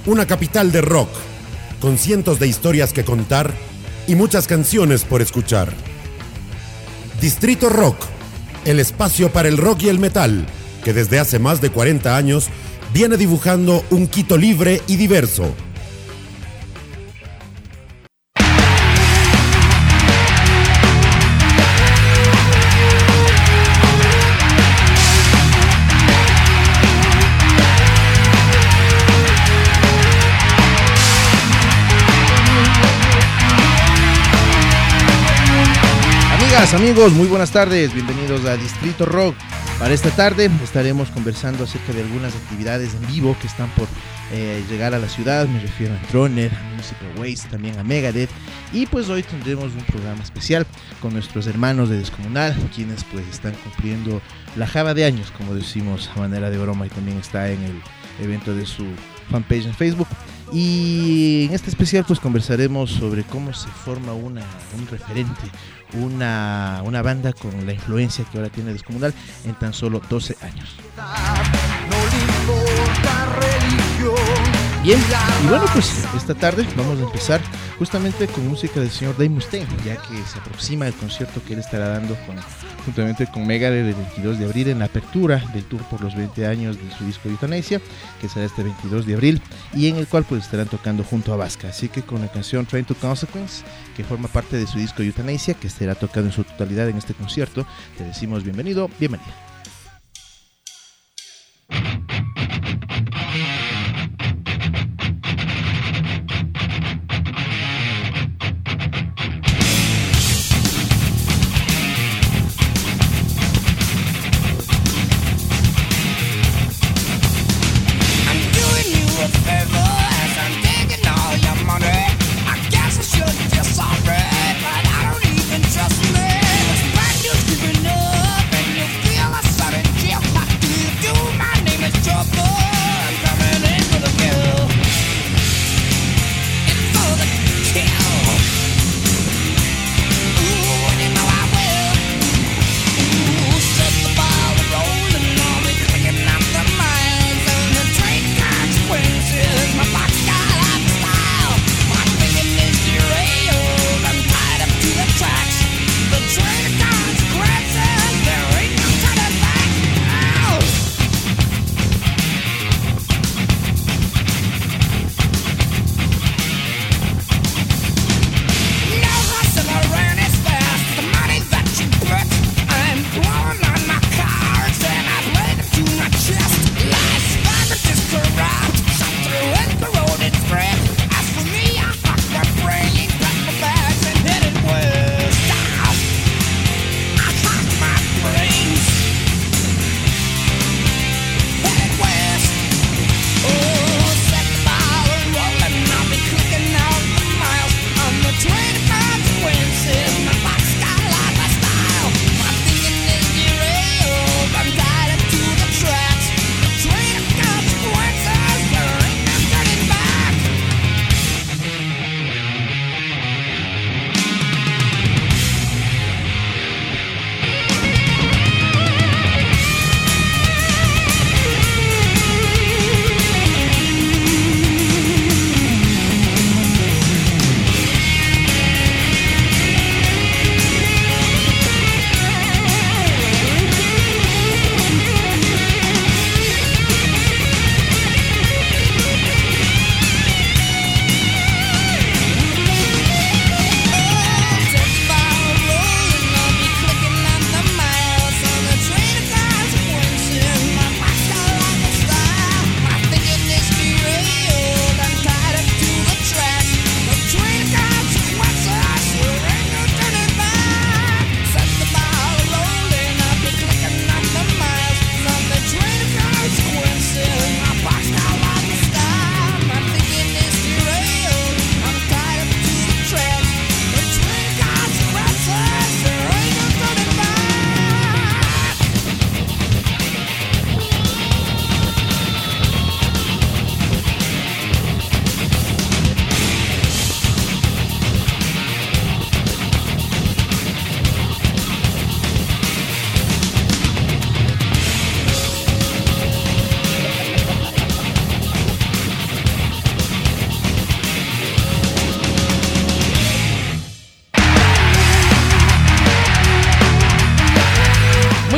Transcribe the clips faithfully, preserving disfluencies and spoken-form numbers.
una capital de rock, con cientos de historias que contar y muchas canciones por escuchar. Distrito Rock, el espacio para el rock y el metal, que desde hace más de cuarenta años viene dibujando un Quito libre y diverso. Amigos, muy buenas tardes, bienvenidos a Distrito Rock. Para esta tarde estaremos conversando acerca de algunas actividades en vivo que están por eh, llegar a la ciudad. Me refiero a Troner, a Municipal Waste, también a Megadeth. Y pues hoy tendremos un programa especial con nuestros hermanos de Descomunal, quienes pues están cumpliendo la java de años, como decimos a manera de broma, y también está en el evento de su fanpage en Facebook. Y en este especial pues conversaremos sobre cómo se forma una, un referente, una, una banda con la influencia que ahora tiene Descomunal en tan solo doce años. Bien, y bueno, pues esta tarde vamos a empezar justamente con música del señor Dave Mustaine, ya que se aproxima el concierto que él estará dando con, juntamente con Megadeth el veintidós de abril en la apertura del tour por los veinte años de su disco Euthanasia, que será este veintidós de abril, y en el cual pues estarán tocando junto a Vasca. Así que con la canción Train to Consequence, que forma parte de su disco Euthanasia, que será tocado en su totalidad en este concierto, te decimos bienvenido, bienvenida. But I don't even trust me. This brand new's giving up, and you feel like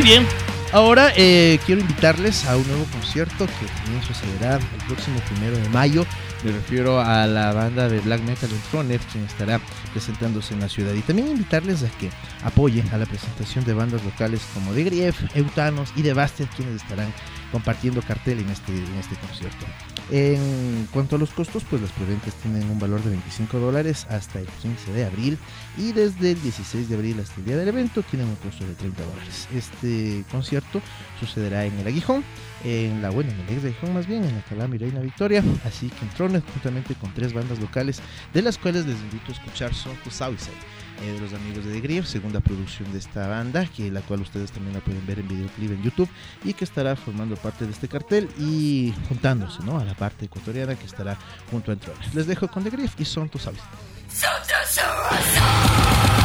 bien. Ahora eh, quiero invitarles a un nuevo concierto que también sucederá el próximo primero de mayo. Me refiero a la banda de black metal Enthroned, quien estará presentándose en la ciudad. Y también invitarles a que apoyen a la presentación de bandas locales como The Grief, Eutanos y Devastator, quienes estarán compartiendo cartel en este, en este concierto. En cuanto a los costos, pues las preventas tienen un valor de veinticinco dólares hasta el quince de abril, y desde el dieciséis de abril hasta el día del evento tienen un costo de treinta dólares. Este concierto sucederá en el Aguijón, en la bueno, en el ex Aguijón más bien, en la Calama y Reina Victoria, así que Enthroned, juntamente con tres bandas locales, de las cuales les invito a escuchar Son to Suicide, eh, de los amigos de The Grief, segunda producción de esta banda, que la cual ustedes también la pueden ver en videoclip en YouTube, y que estará formando parte de este cartel y juntándose, ¿no?, a la parte ecuatoriana que estará junto a Enthroned. Les dejo con The Grief y Son to Suicide. Son to Suicide.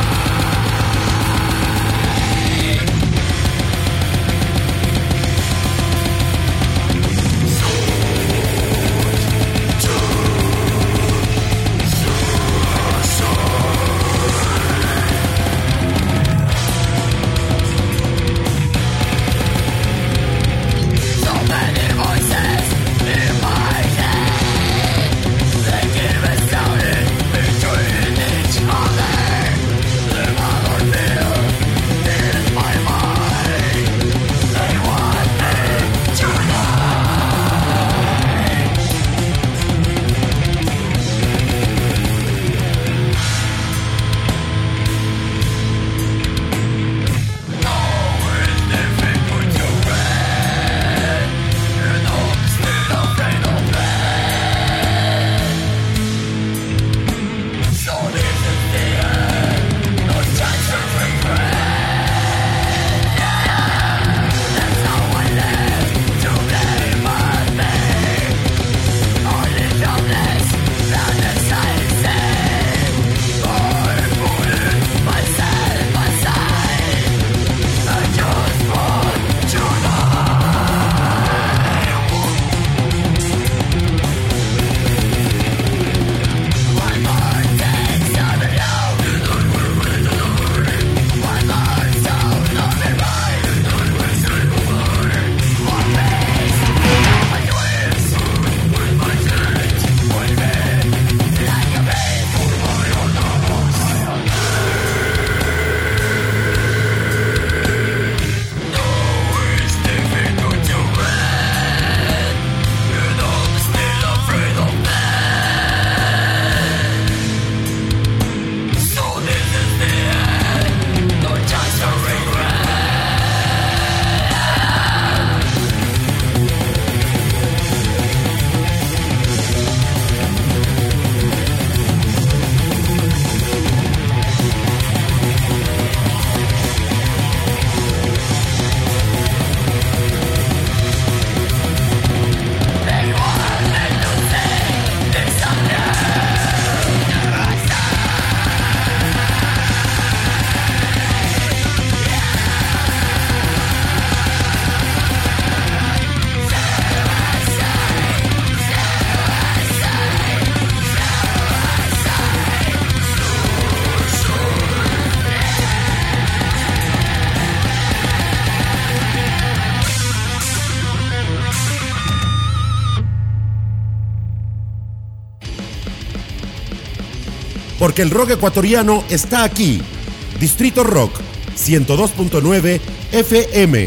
Porque el rock ecuatoriano está aquí. Distrito Rock, ciento dos punto nueve F M.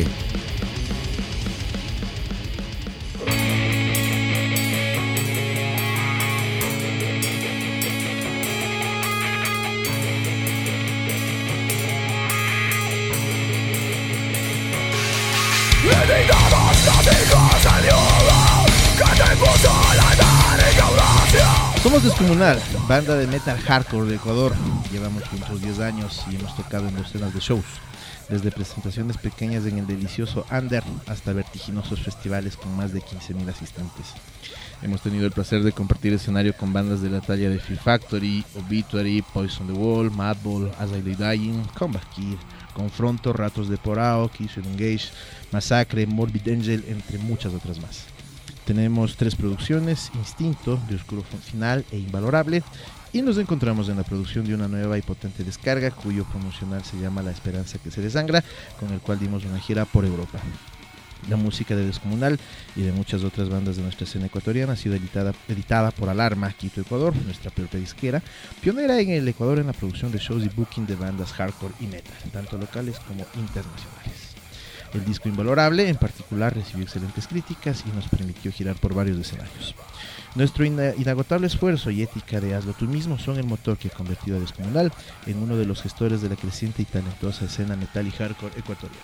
Somos Descomunal, banda de metal hardcore de Ecuador. Llevamos juntos diez años y hemos tocado en docenas de shows, desde presentaciones pequeñas en el delicioso Under hasta vertiginosos festivales con más de quince mil asistentes. Hemos tenido el placer de compartir escenario con bandas de la talla de Fear Factory, Obituary, Poison the Wall, Madball, As I Lay Dying, Combat Kid, Confronto, Ratos de Porao, Kiss and Engage, Masacre, Morbid Angel, entre muchas otras más. Tenemos tres producciones: Instinto, de Oscuro Final e Invalorable. Y nos encontramos en la producción de una nueva y potente descarga, cuyo promocional se llama La Esperanza que se desangra, con el cual dimos una gira por Europa. La música de Descomunal y de muchas otras bandas de nuestra escena ecuatoriana ha sido editada, editada por Alarma, Quito, Ecuador, nuestra propia disquera, pionera en el Ecuador en la producción de shows y booking de bandas hardcore y metal, tanto locales como internacionales. El disco Invalorable, en particular, recibió excelentes críticas y nos permitió girar por varios escenarios. Nuestro inagotable esfuerzo y ética de hazlo tú mismo son el motor que ha convertido a Descomunal en uno de los gestores de la creciente y talentosa escena metal y hardcore ecuatoriana.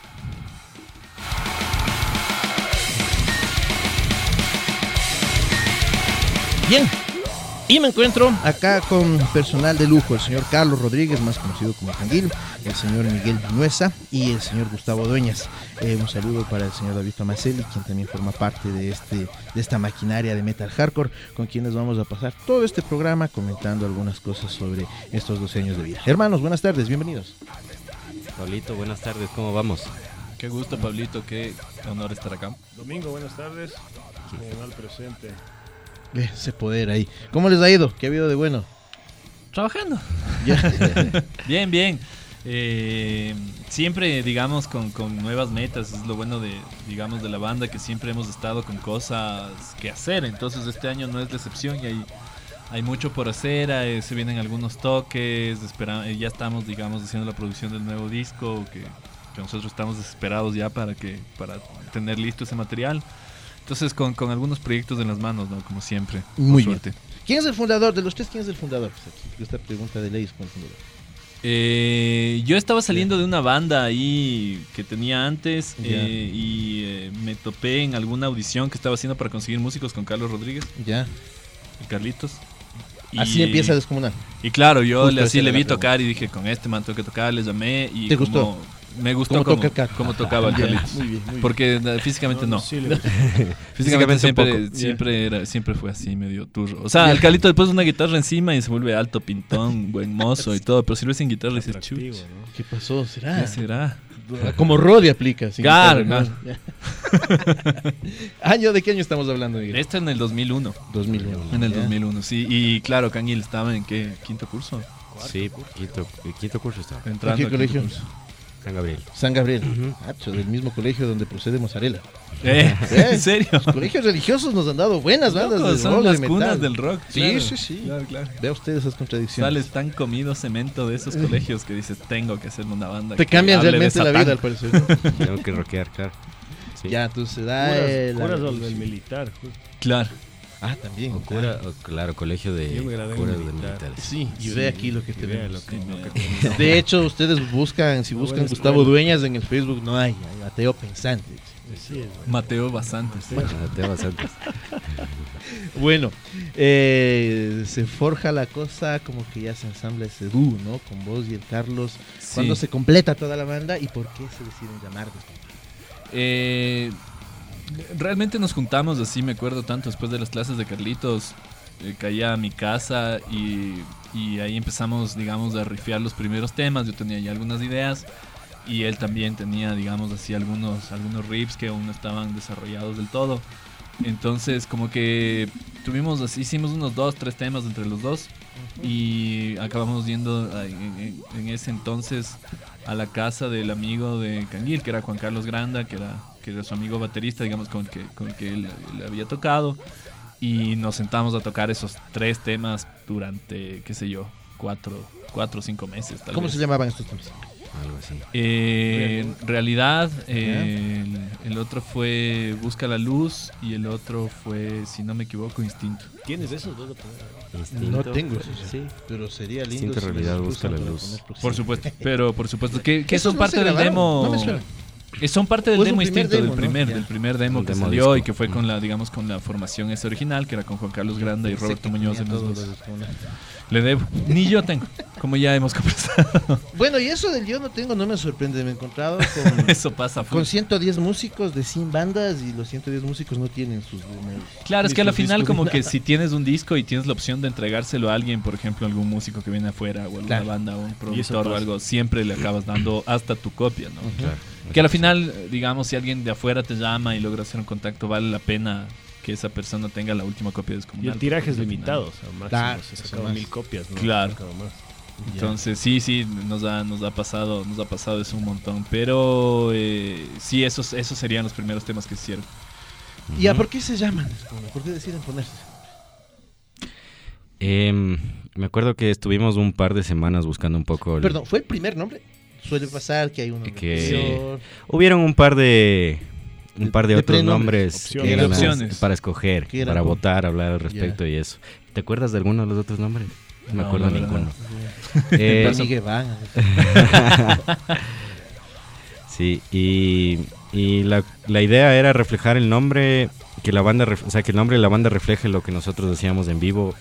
Bien, y me encuentro acá con personal de lujo: el señor Carlos Rodríguez, más conocido como Canguil, el señor Miguel Vinuesa y el señor Gustavo Dueñas. Eh, un saludo para el señor David Tomaselli, quien también forma parte de, este, de esta maquinaria de metal hardcore, con quienes vamos a pasar todo este programa comentando algunas cosas sobre estos doce años de vida. Hermanos, buenas tardes, bienvenidos. Pablito, buenas tardes, ¿cómo vamos? Qué gusto, Pablito, qué honor estar acá. Domingo, buenas tardes. General presente. Ese poder ahí. ¿Cómo les ha ido? ¿Qué ha habido de bueno? Trabajando. Yeah. Bien, bien. Eh, siempre, digamos, con, con nuevas metas. Es lo bueno de, digamos, de la banda, que siempre hemos estado con cosas que hacer. Entonces este año no es la excepción y hay, hay mucho por hacer. Eh, se vienen algunos toques. Espera, eh, ya estamos, digamos, haciendo la producción del nuevo disco, que, que nosotros estamos desesperados ya para, que, para tener listo ese material. Entonces con, con algunos proyectos en las manos, ¿no? Como siempre. Muy suerte. bien. ¿Quién es el fundador? De los tres, ¿quién es el fundador? Esta pregunta de ley es con el fundador. Eh, yo estaba saliendo de una banda ahí que tenía antes Ya. eh, y eh, me topé en alguna audición que estaba haciendo para conseguir músicos con Carlos Rodríguez, Ya. el Carlitos. Y, Así empieza Descomunal. Y claro, yo Justo le, así esa le era vi la tocar y dije, con este man tengo que tocar, les llamé y ¿Te como- gustó? Me gustó ¿Cómo como, toca el Car- como tocaba el Ya, Carlitos. muy bien, muy bien. Porque eh, físicamente no. Sí, le- Físicamente Físicamente siempre, un poco. siempre, era, siempre fue así, medio turro. O sea, el Carlito después una guitarra encima y se vuelve alto, pintón, buen mozo y todo. Pero si lo ves sin guitarra, le dices, atractivo, chuch, ¿no? ¿Qué pasó? ¿Será? ¿qué será? Como Roddy aplica. sin Claro, guitarra, ¿no? Ya. ¿Año de qué año estamos hablando, Miguel? Esto en el dos mil uno. dos mil uno. En el Ya. dos mil uno, sí. Y claro, Kangil estaba en qué, quinto curso. Sí, quinto, el quinto curso estaba. ¿En Entrando qué a quinto colegio? curso. San Gabriel. San Gabriel. Hacho, del mismo colegio donde procede Mozzarella. Eh, ¿Eh? ¿En serio? Los colegios religiosos nos han dado buenas bandas Loco, de son rock, las de cunas metal. del rock. Sí, claro. sí, sí. Claro, claro. Vea usted esas contradicciones. Sales tan comido cemento de esos colegios que dices, tengo que hacerme una banda. Te que cambian hable de realmente la Satán. vida, al parecer. ¿no? Tengo que rockear, claro. Sí. Ya, entonces da Curas, el... curas del del militar. justo. Claro. Ah, también. O cura, o, claro, colegio de Yo me gradué en curas de militar. militares. Sí, y Sí, ve aquí lo que y vea tenemos. lo que- Sí, lo me- que tenemos. De hecho, ustedes buscan, si Una buscan buena Gustavo escuela. Dueñas en el Facebook, no hay, hay ateo pensante. Sí, es, ¿no? Mateo Basantes. Ah, te vas antes. Bueno, eh, se forja la cosa, como que ya se ensambla ese dúo, ¿no? Con vos y el Carlos. Sí. ¿Cuándo se completa toda la banda y por qué se deciden llamar Descomunal? Eh, realmente nos juntamos así, me acuerdo tanto después de las clases de Carlitos. Eh, caía a mi casa y, y ahí empezamos, digamos, a rifear los primeros temas. Yo tenía ya algunas ideas y él también tenía, digamos, así algunos, algunos riffs que aún no estaban desarrollados del todo. Entonces, como que tuvimos así, hicimos unos dos, tres temas entre los dos y acabamos yendo a- en, en- en ese entonces a la casa del amigo de Canguil, que era Juan Carlos Granda, que era, que era su amigo baterista, digamos, con el que, con el que él, él había tocado. Y nos sentamos a tocar esos tres temas durante, qué sé yo, cuatro, cuatro o cinco meses. Tal ¿Cómo vez. se llamaban estos temas? Algo así. Eh, realidad, eh, el, el otro fue Busca la Luz y el otro fue, si no me equivoco, Instinto. ¿Tienes esos dos? de poner? Instinto. No tengo eso, Sí. pero sería lindo. Instinto, si me realidad, los busca usan la para luz. poner próximo. Por supuesto, pero por supuesto, que, que ¿Esos son no parte se del grabaron? demo. No me suena. Eh, Son parte del Pues demo un primer Instinto, demo, del ¿no? primer, Ya. del primer demo Un que demo salió disco. y que fue con Mm. la, digamos, con la formación esa original, que era con Juan Carlos Granda y Pensé Roberto que Muñoz tenía en los todos dos. los Descomunal. Le debo. Ni yo tengo, como ya hemos conversado. Bueno, y eso del yo no tengo no me sorprende. Me he encontrado con, Eso pasa. full. con ciento diez músicos de cien bandas y los ciento diez músicos no tienen sus demos. Claro, es ni que a la sus final discos como ni que nada. si tienes un disco y tienes la opción de entregárselo a alguien, por ejemplo, algún músico que viene afuera o alguna Claro. banda o un eso productor o pasa. algo, siempre le acabas dando hasta tu copia, ¿no? Ujú. Claro. Que a la final, digamos, si alguien de afuera te llama y logra hacer un contacto, vale la pena que esa persona tenga la última copia de Y Descomunal. el tiraje es Porque al limitado, final- o sea, máximo Claro, se eso sacaban más. mil copias, ¿no? Claro. Se sacaban más. Entonces sí, sí, nos ha, nos ha pasado, nos ha pasado eso un montón. Pero eh, sí, esos, esos serían los primeros temas que hicieron. ¿Y a por qué se llaman Descomunal? ¿Por qué deciden ponerse? Em, me acuerdo que estuvimos un par de semanas buscando un poco. el- Perdón, ¿fue el primer nombre? Suele pasar que hay uno Que- Hubieron un par de un par de, De otros prenombres, nombres opciones. en De las- opciones. para escoger, Que eran para como- votar, hablar al respecto y eso. ¿Te acuerdas de alguno de los otros nombres? No me No, acuerdo la verdad. ninguno. Eh, Benny Guevara. sí, y, y la, la idea era reflejar el nombre, que la banda, ref- o sea, que el nombre de la banda refleje lo que nosotros hacíamos en vivo.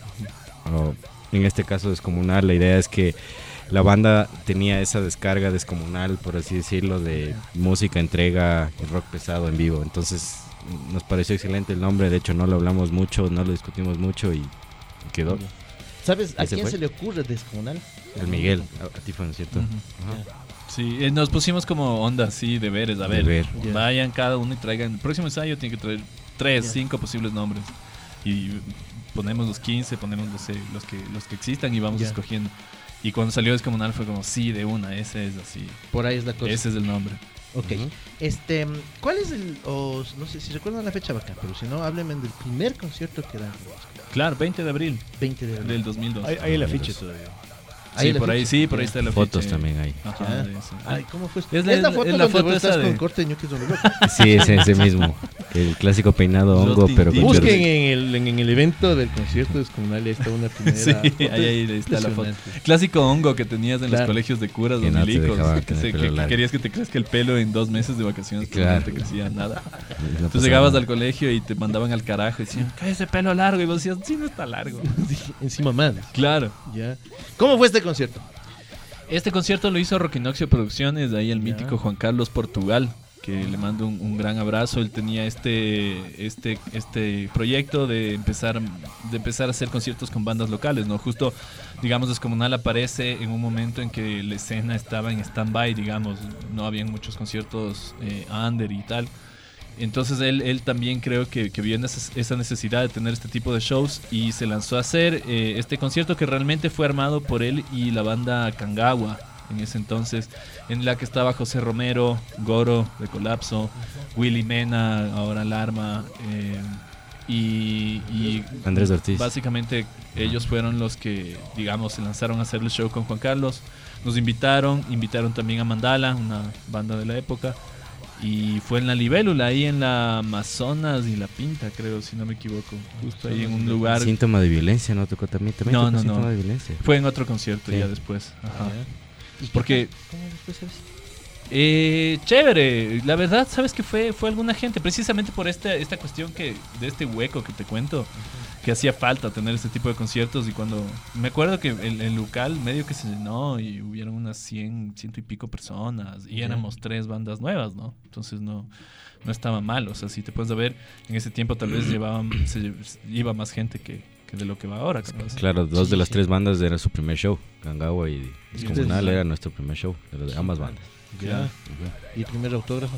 O, en este caso Descomunal, la idea es que la banda tenía esa descarga descomunal, por así decirlo, de música, entrega y rock pesado en vivo. Entonces nos pareció excelente el nombre, de hecho no lo hablamos mucho, no lo discutimos mucho y quedó. ¿Sabes a ¿Ese quién fue? se le ocurre Descomunal? El Miguel, a, a ti fue, ¿no es cierto? Ujú. Ajá. Sí, eh, nos pusimos como onda así, deberes. A ver, Deber. Ya. vayan cada uno y traigan. El próximo ensayo tiene que traer tres, Ya. cinco posibles nombres. Y ponemos los quince, ponemos los, eh, los, que, los que existan y vamos Ya. escogiendo. Y cuando salió Descomunal fue como, sí, de una, ese es así. Por ahí es la cosa. Ese es el nombre. Ok. Ujú. Este, ¿cuál es el, o no sé si recuerdan la fecha bacán, pero si no, háblenme del primer concierto que dan, Claro, veinte de abril veinte de abril. del dos mil dos. Hay, hay el afiche todavía. Ahí Sí, la por ahí, fecha. sí, por ahí Ya. está la Fotos fecha. también hay. Ajá, Ya. de ese. Ay, ¿cómo fue? Es Es la- la, foto es la donde foto vos esa estás de- con corte de ñoquis donde loco. Sí, ese, ese mismo. El clásico peinado Los hongo, pero con tintitos. Busquen verde. en el, en, en el evento del concierto Descomunal, ahí está una primera Sí, foto. ahí, ahí está la foto. Impresionante. Clásico hongo que tenías en Claro. los colegios de curas Que o no te milicos. dejaban Que, tener se- pelo que- que largo. querías que te crezca el pelo en dos meses de vacaciones, pero Claro. no te crecía nada. No Entonces pasaba llegabas nada. al colegio y te mandaban al carajo y decían, cae ese pelo largo. Y vos decías, sí, no está largo. Sí, encima más. Claro. Ya. ¿Cómo fue este concierto? Este concierto lo hizo Roquinoxio Producciones, de ahí el Ya. mítico Juan Carlos Portugal, que le mando un, un gran abrazo. Él tenía este, este, este proyecto de empezar, de empezar a hacer conciertos con bandas locales, ¿no? Justo, digamos, Descomunal aparece en un momento en que la escena estaba en stand-by, digamos, no habían muchos conciertos eh, under y tal. Entonces él, él también creo que, que vio esa esa necesidad de tener este tipo de shows y se lanzó a hacer eh, este concierto que realmente fue armado por él y la banda Kangawa en ese entonces, en la que estaba José Romero, Goro de Colapso, Willy Mena, ahora Alarma, eh, y, y Andrés Ortiz. básicamente ellos fueron los que, digamos, se lanzaron a hacer el show con Juan Carlos. Nos invitaron, invitaron también a Mandala, una banda de la época. Y fue en la Libélula, ahí en la Amazonas y la Pinta, creo, si no me equivoco. Justo ahí en un lugar. Síntoma de violencia, ¿no? Tocó también. también No, tocó no, síntoma no. de violencia. Fue en otro concierto Sí. ya después. Ajá. ¿Y qué Porque- tal? ¿Cómo después sabes? Eh, chévere, la verdad, sabes que fue, fue alguna gente, precisamente por esta, esta cuestión que, de este hueco que te cuento, que hacía falta tener este tipo de conciertos. Y cuando me acuerdo que el, el local medio que se llenó y hubieron unas cien, ciento y pico personas y Ya. éramos tres bandas nuevas, ¿no? Entonces no, no estaba mal. O sea, si te puedes ver, en ese tiempo tal vez llevaban, se, lle- iba más gente que, que de lo que va ahora, capaz. Claro, dos Sí, de las sí. tres bandas era su primer show. Gangawa y Descomunal ustedes- era nuestro primer show, de, los de ambas bandas. Ya. ¿Y el primer autógrafo?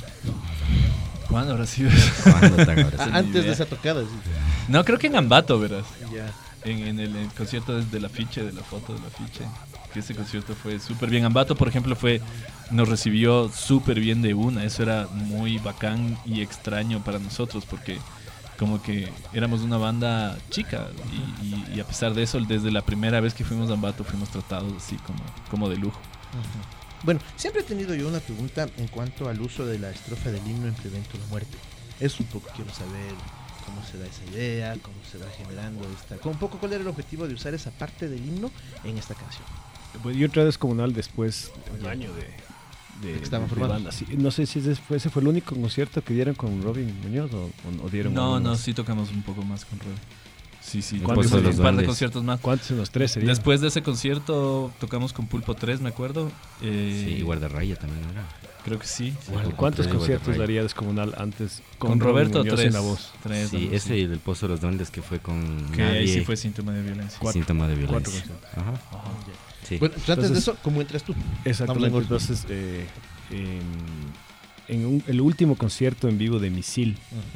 ¿Cuándo habrá sido eso? ¿Cuándo tan ahora sí? Ah, antes de esa tocada. Sí. No, creo que en Ambato, verás. Ya. En, en el, el concierto del afiche, de la foto del afiche. Que ese concierto fue súper bien. Ambato, por ejemplo, fue nos recibió súper bien de una. Eso era muy bacán y extraño para nosotros porque como que éramos una banda chica y, y- y a pesar de eso, desde la primera vez que fuimos a Ambato fuimos tratados así como, como de lujo. Bueno, siempre he tenido yo una pregunta en cuanto al uso de la estrofa del himno en Prevento la Muerte. Es un poco, quiero saber cómo se da esa idea, cómo se va generando esta... Un poco cuál era el objetivo de usar esa parte del himno en esta canción. Pues yo otra vez Descomunal después de un Ya. año de, de, De que estaban de formados. banda. Sí, no sé si ese fue, ese fue el único concierto que dieron con Robin Muñoz o, o- o dieron No, algo no, más. sí tocamos un poco más con Roy. Sí, sí, El tocamos Pozo de un los par de Duendes. conciertos más. ¿Cuántos en los tres serían? Después de ese concierto tocamos con Pulpo tres, me acuerdo. Eh, Sí, y Guardarraya también era. Creo que sí. Bueno, ¿cuántos Tres de conciertos Guardarraya. daría Descomunal antes Con, Robin Roberto Muñoz tres. en la voz? Tres, Sí, algo ese así. y del Pozo de los Duendes que fue con Que ahí sí Nadie fue síntoma de violencia. y síntoma de Cuatro violencia. conciertos. Ajá, Ajá. sí. Bueno, pues antes de Entonces- eso, ¿cómo entras tú? Exactamente. Vamos en orden. Entonces, eh, en, en un- el último concierto en vivo de Misil,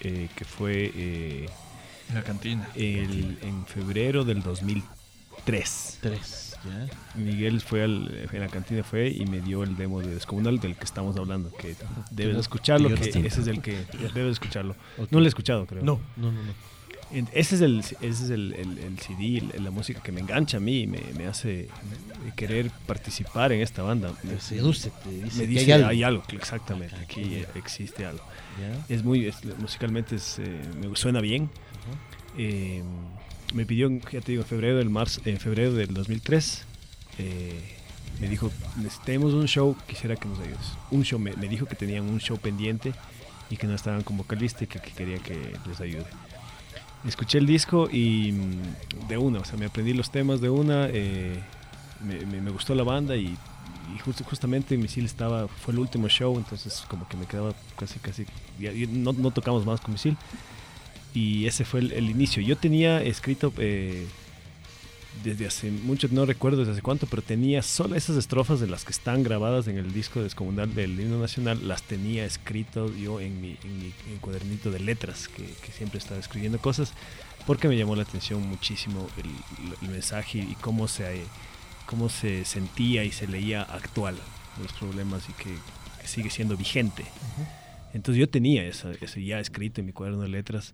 eh, que fue eh, La cantina. el, en febrero del dos mil tres. Tres, ya. Miguel fue al, en la cantina fue y me dio el demo de Descomunal del que estamos hablando, que debes de escucharlo, que ese es el que debes de escucharlo. Okay. No lo he escuchado, creo. No, no, no, no. Ese es el, ese es el, el, el C D, el- la música que me engancha a mí y me, me hace querer participar en esta banda. Te seduce, te dice, Me que dice, hay algo. hay algo, exactamente, Aquí, aquí ya. existe algo. Ya. Es muy, es- musicalmente es, eh, me suena bien. Eh, me pidió, ya te digo, en febrero del, marzo, en febrero del dos mil tres, eh, me dijo, necesitamos un show, quisiera que nos ayudes. Un show, me, me dijo que tenían un show pendiente y que no estaban con vocalista y que, que quería que les ayude. Escuché el disco y mm, de una, o sea, me aprendí los temas de una, eh, me, me- me gustó la banda y, y justo, justamente Misil estaba, fue el último show, entonces como que me quedaba casi, casi, ya- ya no, no tocamos más con Misil y ese fue el, el inicio. Yo tenía escrito eh, desde hace mucho, no recuerdo desde hace cuánto, pero tenía solo esas estrofas de las que están grabadas en el disco Descomunal del Himno Nacional, las tenía escrito yo en mi, en mi, en mi cuadernito de letras, que, que siempre estaba escribiendo cosas, porque me llamó la atención muchísimo el, el mensaje y cómo se, cómo se sentía y se leía actual los problemas y que, que sigue siendo vigente. Entonces yo tenía eso, eso ya escrito en mi cuaderno de letras.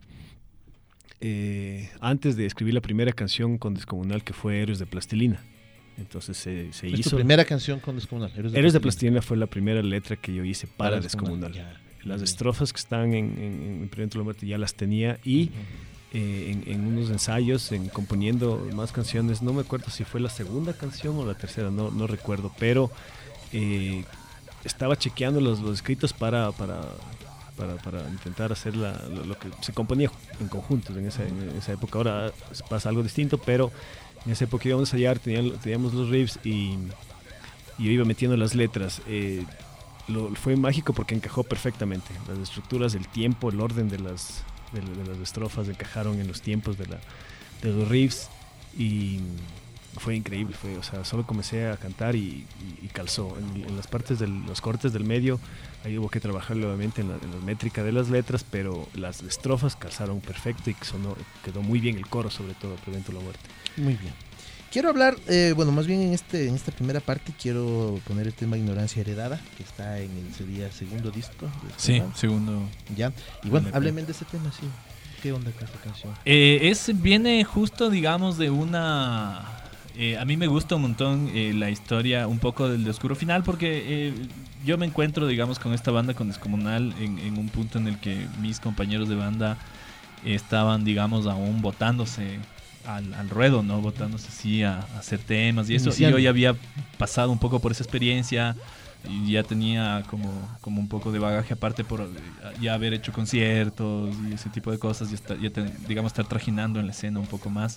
Eh, antes de escribir la primera canción con Descomunal, que fue Héroes de Plastilina. Entonces se, se Es hizo. tu primera canción con Descomunal. Héroes de, Héroes de Plastilina. Plastilina fue la primera letra que yo hice para, Para Descomunal. Descomunal, ya. Las Muy estrofas que están en, en, en Imprenta la Muerte ya las tenía y Ujú. eh, en, en unos ensayos, en componiendo más canciones, no me acuerdo si fue la segunda canción o la tercera, no, no recuerdo, pero eh, estaba chequeando los, los escritos para, para, para, para intentar hacer la, lo, lo que se componía en conjuntos en esa, en esa época. Ahora pasa algo distinto, pero en esa época íbamos a ensayar, tenían- teníamos los riffs y, y yo iba metiendo las letras. Eh, lo, fue mágico porque encajó perfectamente. Las estructuras, el tiempo, el orden de las, de, de las estrofas encajaron en los tiempos de, la, de los riffs y fue increíble. Fue, o sea, solo comencé a cantar y, y, y calzó. En, en las partes de los cortes del medio, ahí hubo que trabajar nuevamente en la, en la métrica de las letras, pero las estrofas calzaron perfecto y sonó, quedó muy bien el coro, sobre todo, Prevento la Muerte. Muy bien. Quiero hablar, eh, bueno, más bien en este en esta primera parte quiero poner el tema Ignorancia Heredada, que está en el sería el segundo disco. de Sí, Descomunal. segundo. Ya. Y bueno, L P. hábleme de ese tema, sí. ¿Qué onda con esta canción? Eh, es, viene justo, digamos, de una... eh, a mí me gusta un montón eh, la historia un poco del de Oscuro Final porque eh, yo me encuentro, digamos, con esta banda, con Descomunal, en, en un punto en el que mis compañeros de banda estaban, digamos, aún botándose al, al ruedo, ¿no? Botándose así a, a hacer temas y eso. Iniciando. Y yo ya había pasado un poco por esa experiencia y ya tenía como, como un poco de bagaje aparte por eh, ya haber hecho conciertos y ese tipo de cosas y estar, ya te- digamos estar trajinando en la escena un poco más.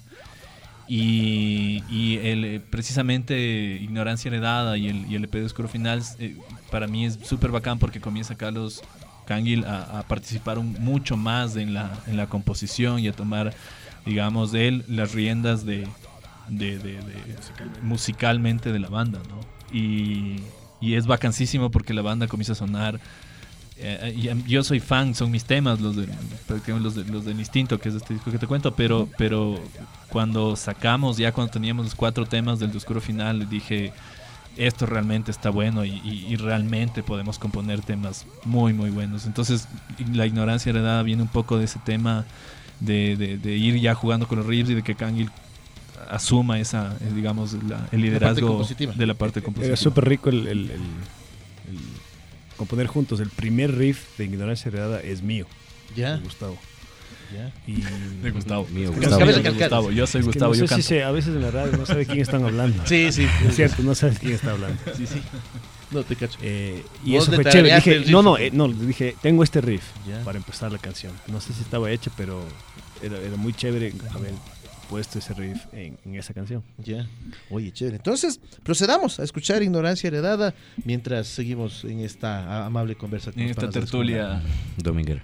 Y, y el, eh, precisamente Ignorancia Heredada y el, y el E P de Oscuro Final eh, para mí es súper bacán porque comienza Carlos Canguil a, a participar un- mucho más en la, en la composición y a tomar, digamos, de él las riendas de, de, de- de- musicalmente de la banda, ¿no? Y, y es vacancísimo porque la banda comienza a sonar. eh, y yo soy fan, son mis temas, los de, prácticamente los, de, los del Instinto, que es este disco que te cuento, pero, pero cuando sacamos, ya cuando teníamos los cuatro temas del de Oscuro Final, dije, esto realmente está bueno y, y- y realmente podemos componer temas muy, muy buenos. Entonces, la Ignorancia Heredada viene un poco de ese tema de, de- de ir ya jugando con los riffs y de que Canguil asuma esa, eh, digamos, la- el liderazgo compositiva. de la parte compositiva. Era súper rico el, el- el- el componer juntos. El primer riff de Ignorancia Heredada es mío, Ya, de Gustavo. ya. Y De Gustavo. Mío, que Gustavo. cabe Yo soy recalcar. Gustavo, yo soy Es que Gustavo, no yo sé si canto. se- a veces en la radio no sabe quién están hablando. Sí, sí. Es cierto, no sabes quién está hablando. Sí, sí. No te cacho. Eh, y Vos eso fue detallaste chévere. el Dije, riff. no, no, eh, no, dije, tengo este riff Ya. para empezar la canción. No sé si estaba hecho, pero era, era muy chévere haber puesto ese riff en, en esa canción. Ya. Oye, chévere. Entonces, procedamos a escuchar Ignorancia Heredada mientras seguimos en esta a- amable conversa con En los esta panas de tertulia. Dominguera.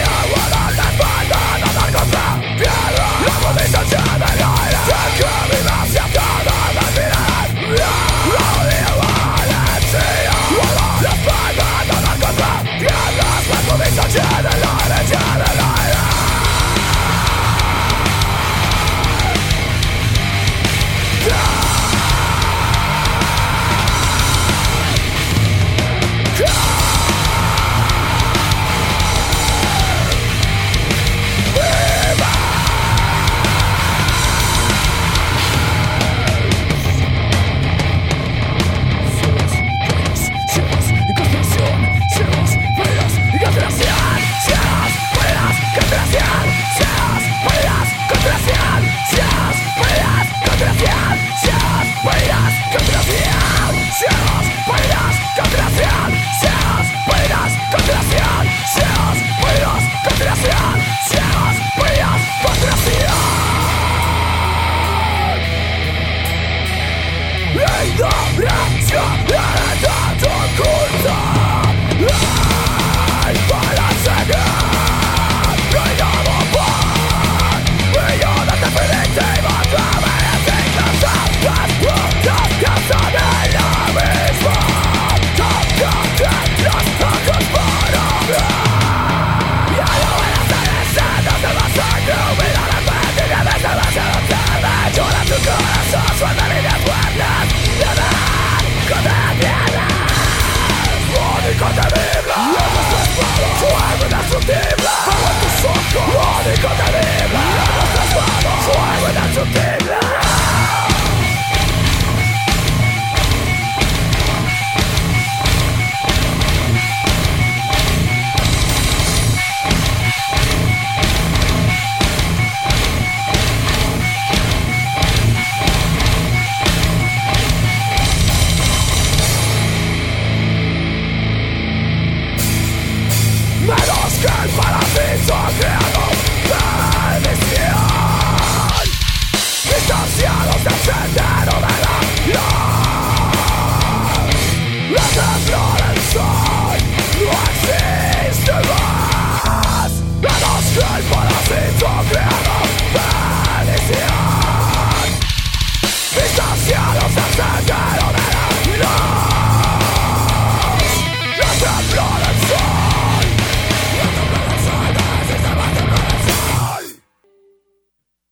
Descomunal.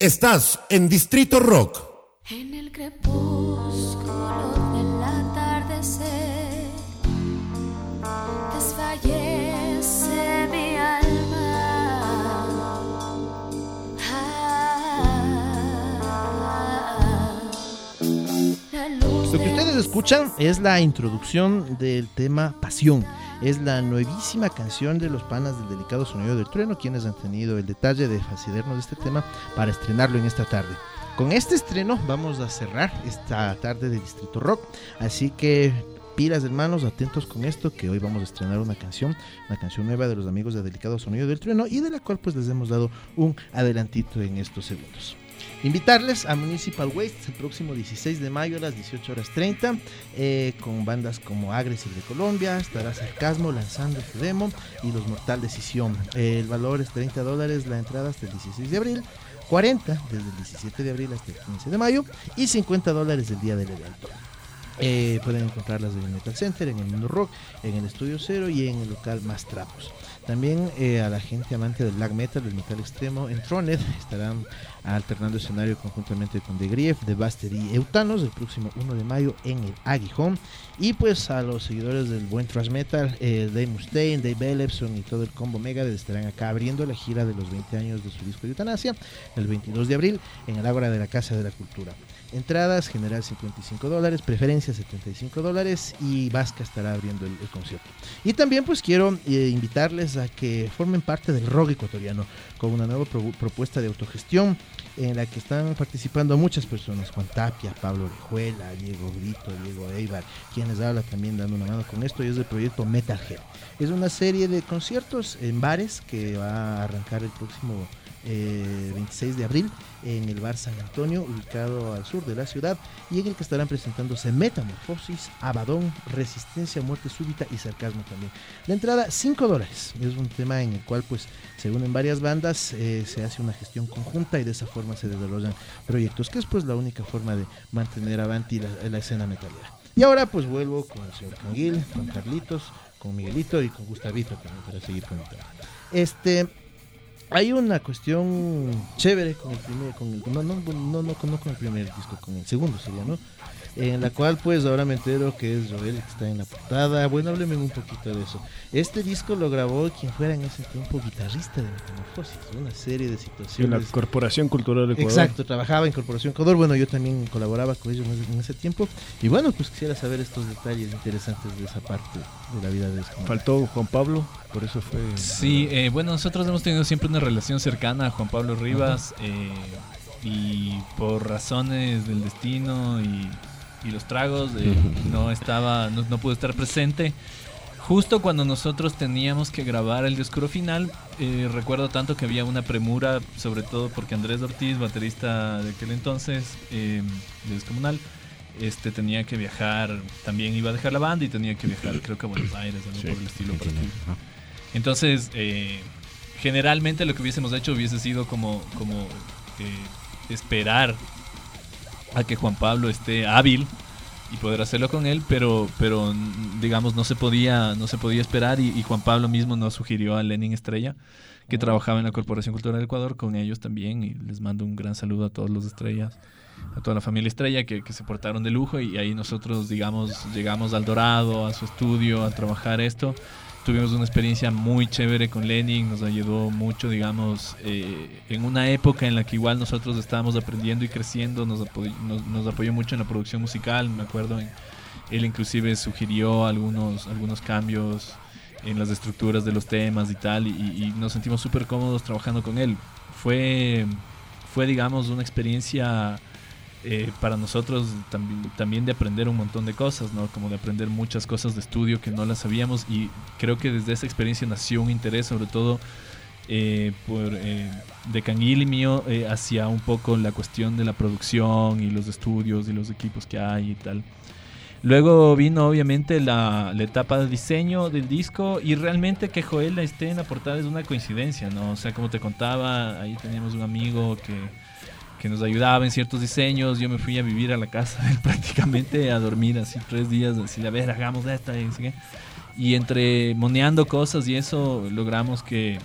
Estás en Distrito Rock. En el crepúsculo del atardecer desfallece mi alma. Ah, la luz Lo que ustedes escuchan es la introducción del tema Pasión. Es la nuevísima canción de los panas del Delicado Sonido del Trueno, quienes han tenido el detalle de facilitarnos este tema para estrenarlo en esta tarde. Con este estreno vamos a cerrar esta tarde de Distrito Rock, así que pilas hermanos, atentos con esto, que hoy vamos a estrenar una canción, una canción nueva de los amigos de Delicado Sonido del Trueno y de la cual pues les hemos dado un adelantito en estos segundos. Invitarles a Municipal Waste el próximo dieciséis de mayo a las dieciocho horas treinta, eh, con bandas como Agresif de Colombia, estará Sarcasmo lanzando su demo y Los Mortal Decisión. Eh, el valor es treinta dólares la entrada hasta el dieciséis de abril, cuarenta desde el diecisiete de abril hasta el quince de mayo y cincuenta dólares el día del evento. Eh, pueden encontrarlas en el Metal Center, en el Mundo Rock, en el Estudio Cero y en el local Más Trapos. También eh, a la gente amante del black metal, del metal extremo, en Troned estarán alternando escenario conjuntamente con The Grief, The Buster y Eutanos el próximo uno de mayo en el Aguijón. Y pues a los seguidores del buen thrash metal, eh, Dave Mustaine, Dave Ellefson y todo el combo Megadeth estarán acá abriendo la gira de los veinte años de su disco de Eutanasia el veintidós de abril en el Ágora de la Casa de la Cultura. Entradas general cincuenta y cinco dólares, preferencia setenta y cinco dólares y Vasca estará abriendo el, el concierto. Y también pues quiero eh, invitarles a que formen parte del rock ecuatoriano con una nueva pro propuesta de autogestión en la que están participando muchas personas: Juan Tapia, Pablo Orejuela, Diego Brito, Diego Eibar, quienes hablan también dando una mano con esto, y es el proyecto Metalhead. Es una serie de conciertos en bares que va a arrancar el próximo Eh, veintiséis de abril en el Bar San Antonio, ubicado al sur de la ciudad, y en el que estarán presentándose Metamorfosis, Abadón, Resistencia, Muerte Súbita y Sarcasmo también. La entrada cinco dólares, es un tema en el cual pues se unen varias bandas, eh, se hace una gestión conjunta y de esa forma se desarrollan proyectos, que es pues la única forma de mantener avanti la, la escena metalera. Y ahora pues vuelvo con el señor Canguil, con Carlitos, con Miguelito y con Gustavito también para seguir comentando. Este... Hay una cuestión chévere con el primer, con el, no, no, no, no, no con el primer disco, con el segundo sería, ¿no? En la cual pues ahora me entero que es Joel que está en la portada. Bueno, hábleme un poquito de eso. Este disco lo grabó quien fuera en ese tiempo guitarrista de Metamorfosis, una serie de situaciones. En la Corporación Cultural de Ecuador. Exacto, trabajaba en Corporación Ecuador. Bueno, yo también colaboraba con ellos en ese tiempo. Y bueno, pues quisiera saber estos detalles interesantes de esa parte de la vida de este. Faltó Juan Pablo, por eso fue. Sí, eh, bueno, nosotros hemos tenido siempre una relación cercana a Juan Pablo Rivas, eh, y por razones del destino y, y los tragos eh, no estaba, no, no pudo estar presente. Justo cuando nosotros teníamos que grabar el disco final, eh, recuerdo tanto que había una premura, sobre todo porque Andrés Ortiz, baterista de aquel entonces, eh, de Descomunal, este tenía que viajar, también iba a dejar la banda y tenía que viajar, creo que a Buenos Aires, algo sí, por el estilo. Para Entonces, eh, generalmente lo que hubiésemos hecho hubiese sido como, como eh, esperar a que Juan Pablo esté hábil y poder hacerlo con él, pero pero digamos no se podía no se podía esperar y, y Juan Pablo mismo nos sugirió a Lenin Estrella, que trabajaba en la Corporación Cultural del Ecuador, con ellos también, y les mando un gran saludo a todos los Estrellas, a toda la familia Estrella, que, que se portaron de lujo, y ahí nosotros digamos llegamos al Dorado, a su estudio, a trabajar esto. Tuvimos una experiencia muy chévere con Lenin, nos ayudó mucho, digamos, eh, en una época en la que igual nosotros estábamos aprendiendo y creciendo, nos apoyó, nos, nos apoyó mucho en la producción musical, me acuerdo, en, él inclusive sugirió algunos, algunos cambios en las estructuras de los temas y tal, y, y nos sentimos súper cómodos trabajando con él. Fue, fue digamos, una experiencia Eh, para nosotros también, también de aprender un montón de cosas, ¿no? Como de aprender muchas cosas de estudio que no las sabíamos, y creo que desde esa experiencia nació un interés, sobre todo eh, por, eh, de Canguil y mío, eh, hacia un poco la cuestión de la producción y los estudios y los equipos que hay y tal. Luego vino obviamente la, la etapa de diseño del disco, y realmente que Joel esté en la portada es una coincidencia, ¿no? O sea, como te contaba, ahí teníamos un amigo que que nos ayudaba en ciertos diseños. Yo me fui a vivir a la casa de él prácticamente, a dormir así tres días, así, a ver, hagamos esta y así. Y entre moneando cosas y eso, logramos que,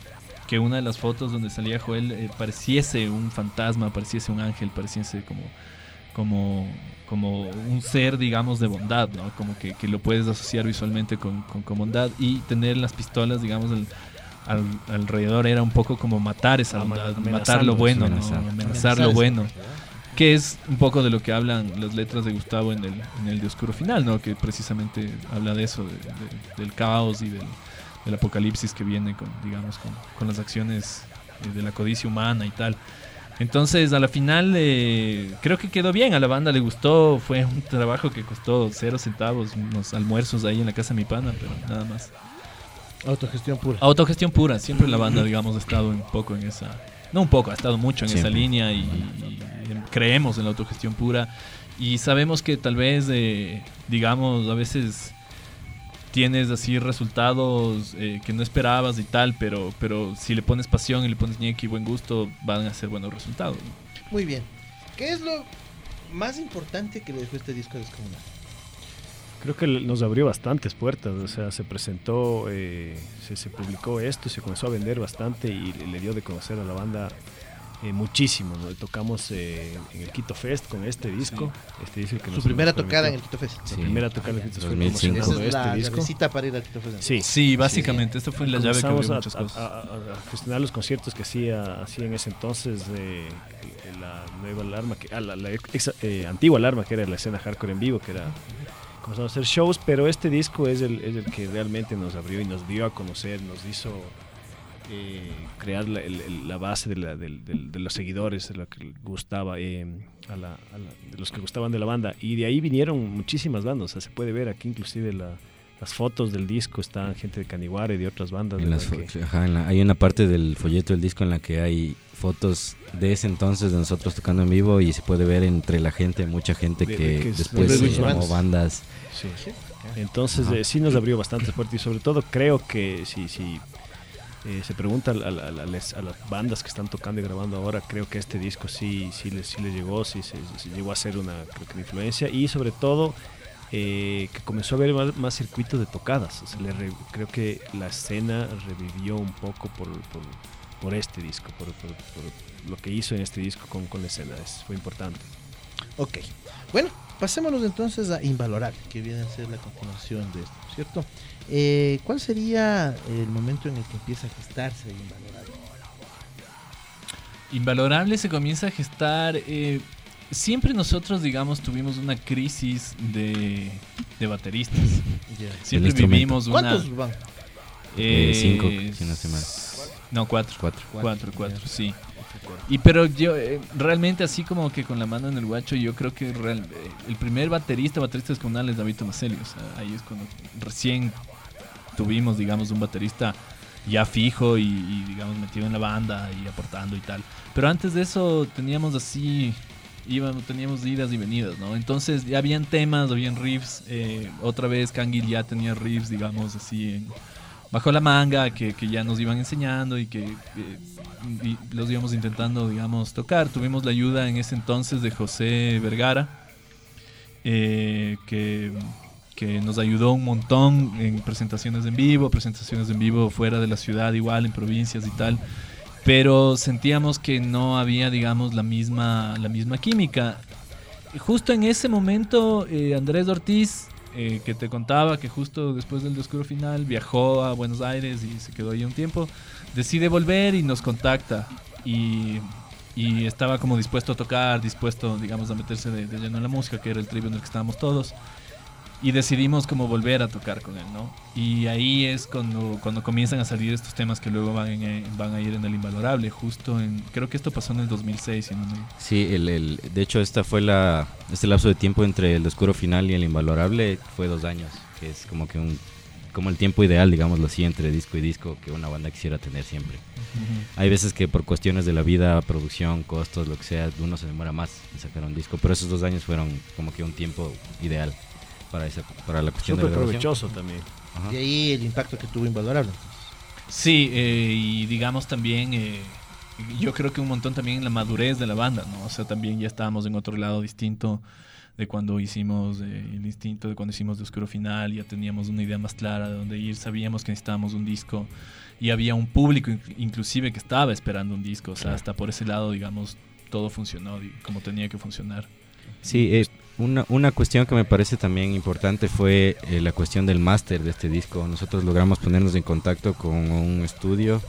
que una de las fotos donde salía Joel eh, pareciese un fantasma, pareciese un ángel, pareciese como, como, como un ser, digamos, de bondad, ¿no? Como que, que lo puedes asociar visualmente con, con, con bondad, y tener las pistolas, digamos, el, al, alrededor era un poco como matar esa bondad, matar lo bueno, amenazar, ¿no? amenazar lo bueno. Que es un poco de lo que hablan las letras de Gustavo en el, en el de Oscuro Final, ¿no? Que precisamente habla de eso, de, de, del caos y del, del apocalipsis que viene con, digamos, con, con las acciones de la codicia humana y tal. Entonces, a la final, eh, creo que quedó bien, a la banda le gustó, fue un trabajo que costó cero centavos, unos almuerzos ahí en la casa de mi pana, pero nada más. Autogestión pura. Autogestión pura, siempre la banda, digamos, ha estado un poco en esa... No un poco, ha estado mucho en siempre. Esa línea y, y creemos en la autogestión pura, y sabemos que tal vez, eh, digamos, a veces tienes así resultados eh, que no esperabas y tal, pero, pero si le pones pasión y le pones ñeque y buen gusto, van a ser buenos resultados, ¿no? Muy bien. ¿Qué es lo más importante que le dejó este disco a Descomunal? Creo que nos abrió bastantes puertas, o sea, se presentó, eh, se, se publicó esto, se comenzó a vender bastante y le, le dio de conocer a la banda eh, muchísimo, ¿no? Tocamos eh, en el Quito Fest con este disco, sí. este disco que Su nos, primera nos tocada en el Quito Fest. La Sí. primera tocada en el Quito Fest. dos mil cinco. Esa es este la disco. llavecita para ir al Quito Fest. Sí, Sí, básicamente, sí. Esto fue la llave que abrió a, muchas a, cosas. a, a, a gestionar los conciertos que hacía, hacía en ese entonces eh, la nueva alarma, que, ah, la, la ex, eh, antigua alarma, que era la escena hardcore en vivo, que era... comenzamos a hacer shows, pero este disco es el, es el que realmente nos abrió y nos dio a conocer, nos hizo eh, crear la, el, la base de, la, de, de, de los seguidores, de lo que gustaba, eh, a la, a la, de los que gustaban de la banda, y de ahí vinieron muchísimas bandas. O sea, se puede ver aquí inclusive la, las fotos del disco, están gente de Caniware y de otras bandas. En las que... fo- ajá, en la- hay una parte del folleto del disco en la que hay fotos de ese entonces de nosotros tocando en vivo, y se puede ver entre la gente, mucha gente De- que, de que es- después de- se de- llamó bandas. bandas. Sí. Entonces Ajá. eh, sí nos abrió bastante fuerte, y sobre todo creo que si, si eh, se pregunta a, a, a, a las, a las bandas que están tocando y grabando ahora, creo que este disco sí, sí, les, sí les llegó, sí se, se llegó a ser una, creo que una influencia, y sobre todo eh, que comenzó a haber más, más circuitos de tocadas. O sea, le re- creo que la escena revivió un poco por, por, por este disco, por, por, por lo que hizo en este disco con, con la escena. Es, fue importante. Ok. Bueno, pasémonos entonces a Invalorable, que viene a ser la continuación de esto, ¿cierto? Eh, ¿Cuál sería el momento en el que empieza a gestarse Invalorable? Invalorable se comienza a gestar. Eh, siempre nosotros, digamos, tuvimos una crisis de, de bateristas. Ya. Siempre instrumento. vivimos una. ¿Cuántos van? Eh, cinco, Eh, si no sé mal. No, cuatro. Cuatro. Cuatro, cuatro, sí. Y pero yo eh, realmente así como que con la mano en el guacho, yo creo que real- eh, el primer baterista, baterista descomunal es David Tomaselli. O sea, ahí es cuando recién tuvimos, digamos, un baterista ya fijo y, y, digamos, metido en la banda y aportando y tal. Pero antes de eso teníamos así, íbamos, teníamos idas y venidas, ¿no? Entonces ya habían temas, habían riffs. Eh, otra vez Kangil ya tenía riffs, digamos, así en, bajo la manga, que, que ya nos iban enseñando y que eh, y los íbamos intentando, digamos, tocar. Tuvimos la ayuda en ese entonces de José Vergara, eh, que, que nos ayudó un montón en presentaciones en vivo, presentaciones en vivo fuera de la ciudad, igual en provincias y tal. Pero sentíamos que no había, digamos, la misma, la misma química. Y justo en ese momento, eh, Andrés Ortiz, eh, que te contaba que justo después del Oscuro Final viajó a Buenos Aires y se quedó ahí un tiempo, decide volver y nos contacta. Y, y estaba como dispuesto a tocar, dispuesto, digamos, a meterse de, de lleno en la música, que era el trío en el que estábamos todos. Y decidimos como volver a tocar con él, ¿no? Y ahí es cuando, cuando comienzan a salir estos temas que luego van, en, van a ir en el Invalorable, justo en, creo que esto pasó en el dos mil seis, si no me... Sí, el, el, de hecho esta fue la, este lapso de tiempo entre el Oscuro Final y el Invalorable fue dos años, que es como que un, como el tiempo ideal, digámoslo así, entre disco y disco que una banda quisiera tener siempre. Uh-huh. Hay veces que por cuestiones de la vida, producción, costos, lo que sea, uno se demora más en sacar un disco, pero esos dos años fueron como que un tiempo ideal para esa, para la cuestión Súper de la grabación. provechoso también. Ajá. Y ahí el impacto que tuvo Invalorable. Sí, eh, y digamos también, eh, yo creo que un montón también en la madurez de la banda, ¿no? O sea, también ya estábamos en otro lado distinto de cuando hicimos eh, El Instinto, de cuando hicimos De Oscuro Final, ya teníamos una idea más clara de dónde ir, sabíamos que necesitábamos un disco y había un público inclusive que estaba esperando un disco, o sea, hasta por ese lado, digamos, todo funcionó como tenía que funcionar. Sí, eh, una, una cuestión que me parece también importante fue eh, la cuestión del máster de este disco. Nosotros logramos ponernos en contacto con un estudio